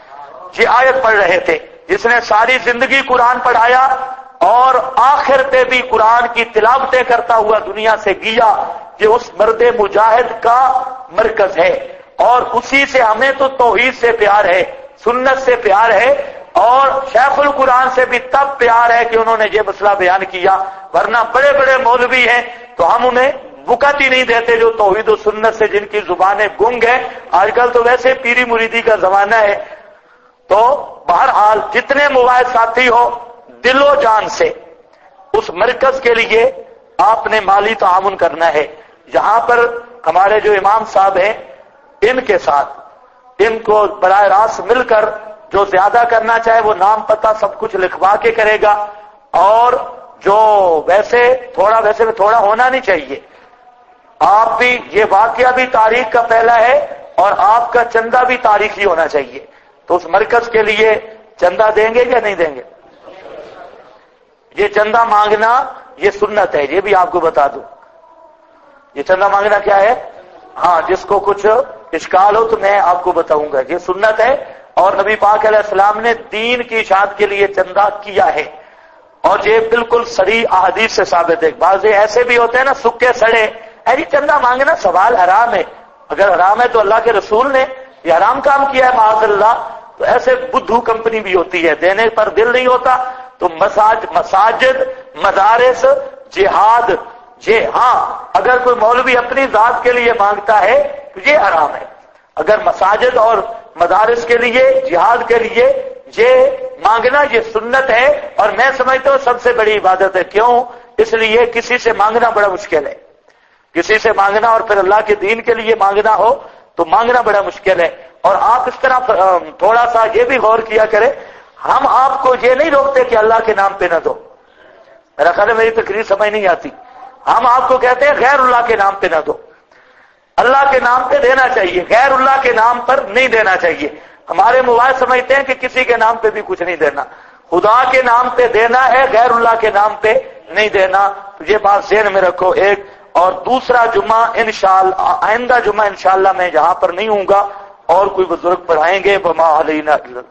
یہ آیت پڑھ رہے تھے، جس نے ساری زندگی قرآن پڑھایا اور آخر پہ بھی قرآن کی تلاوتیں کرتا ہوا دنیا سے گیا، یہ اس مرد مجاہد کا مرکز ہے، اور اسی سے ہمیں تو توحید سے پیار ہے، سنت سے پیار ہے، اور شیخ القرآن سے بھی تب پیار ہے کہ انہوں نے یہ مسئلہ بیان کیا، ورنہ بڑے بڑے مولوی ہیں تو ہم انہیں وقت ہی نہیں دیتے جو توحید و سنت سے جن کی زبانیں گنگ ہیں۔ آج کل تو ویسے پیری مریدی کا زمانہ ہے۔ تو بہرحال جتنے مواعظ ساتھی ہو دل و جان سے اس مرکز کے لیے آپ نے مالی تعاون کرنا ہے۔ یہاں پر ہمارے جو امام صاحب ہیں ان کے ساتھ ان کو براہ راست مل کر جو زیادہ کرنا چاہے وہ نام پتہ سب کچھ لکھوا کے کرے گا، اور جو ویسے تھوڑا ہونا نہیں چاہیے۔ آپ بھی یہ واقعہ بھی تاریخ کا پہلا ہے اور آپ کا چندہ بھی تاریخی ہونا چاہیے، تو اس مرکز کے لیے چندہ دیں گے یا نہیں دیں گے؟ یہ چندہ مانگنا یہ سنت ہے، یہ بھی آپ کو بتا دوں۔ یہ چندہ مانگنا کیا ہے؟ ہاں، جس کو کچھ اشکال ہو تو میں آپ کو بتاؤں گا، یہ سنت ہے، اور نبی پاک علیہ السلام نے دین کی اشاعت کے لیے چندہ کیا ہے، اور یہ بالکل صریح احادیث سے ثابت ہے۔ بعض ایسے بھی ہوتے ہیں نا سکے سڑے، جی چندہ مانگنا سوال حرام ہے، اگر حرام ہے تو اللہ کے رسول نے یہ حرام کام کیا ہے معاذ اللہ۔ تو ایسے بدھو کمپنی بھی ہوتی ہے، دینے پر دل نہیں ہوتا، تو مساجد، مدارس، جہاد، یہ ہاں اگر کوئی مولوی اپنی ذات کے لیے مانگتا ہے تو یہ حرام ہے۔ اگر مساجد اور مدارس کے لیے، جہاد کے لیے یہ مانگنا یہ سنت ہے، اور میں سمجھتا ہوں سب سے بڑی عبادت ہے۔ کیوں؟ اس لیے کسی سے مانگنا بڑا مشکل ہے، کسی سے مانگنا اور پھر اللہ کے دین کے لیے مانگنا ہو تو مانگنا بڑا مشکل ہے۔ اور آپ اس طرح تھوڑا سا یہ بھی غور کیا کریں، ہم آپ کو یہ نہیں روکتے کہ اللہ کے نام پہ نہ دو، میرا خیال ہے میری تقریر سمجھ نہیں آتی، ہم آپ کو کہتے ہیں غیر اللہ کے نام پہ نہ دو، اللہ کے نام پہ دینا چاہیے، غیر اللہ کے نام پر نہیں دینا چاہیے۔ ہمارے مواعظ سمجھتے ہیں کہ کسی کے نام پہ بھی کچھ نہیں دینا، خدا کے نام پہ دینا ہے، غیر اللہ کے نام پہ نہیں دینا. تو یہ بات ذہن میں رکھو ایک. اور دوسرا جمعہ انشاءاللہ، آئندہ جمعہ انشاءاللہ میں یہاں پر نہیں ہوں گا، اور کوئی بزرگ پڑھائیں گے. وما علینا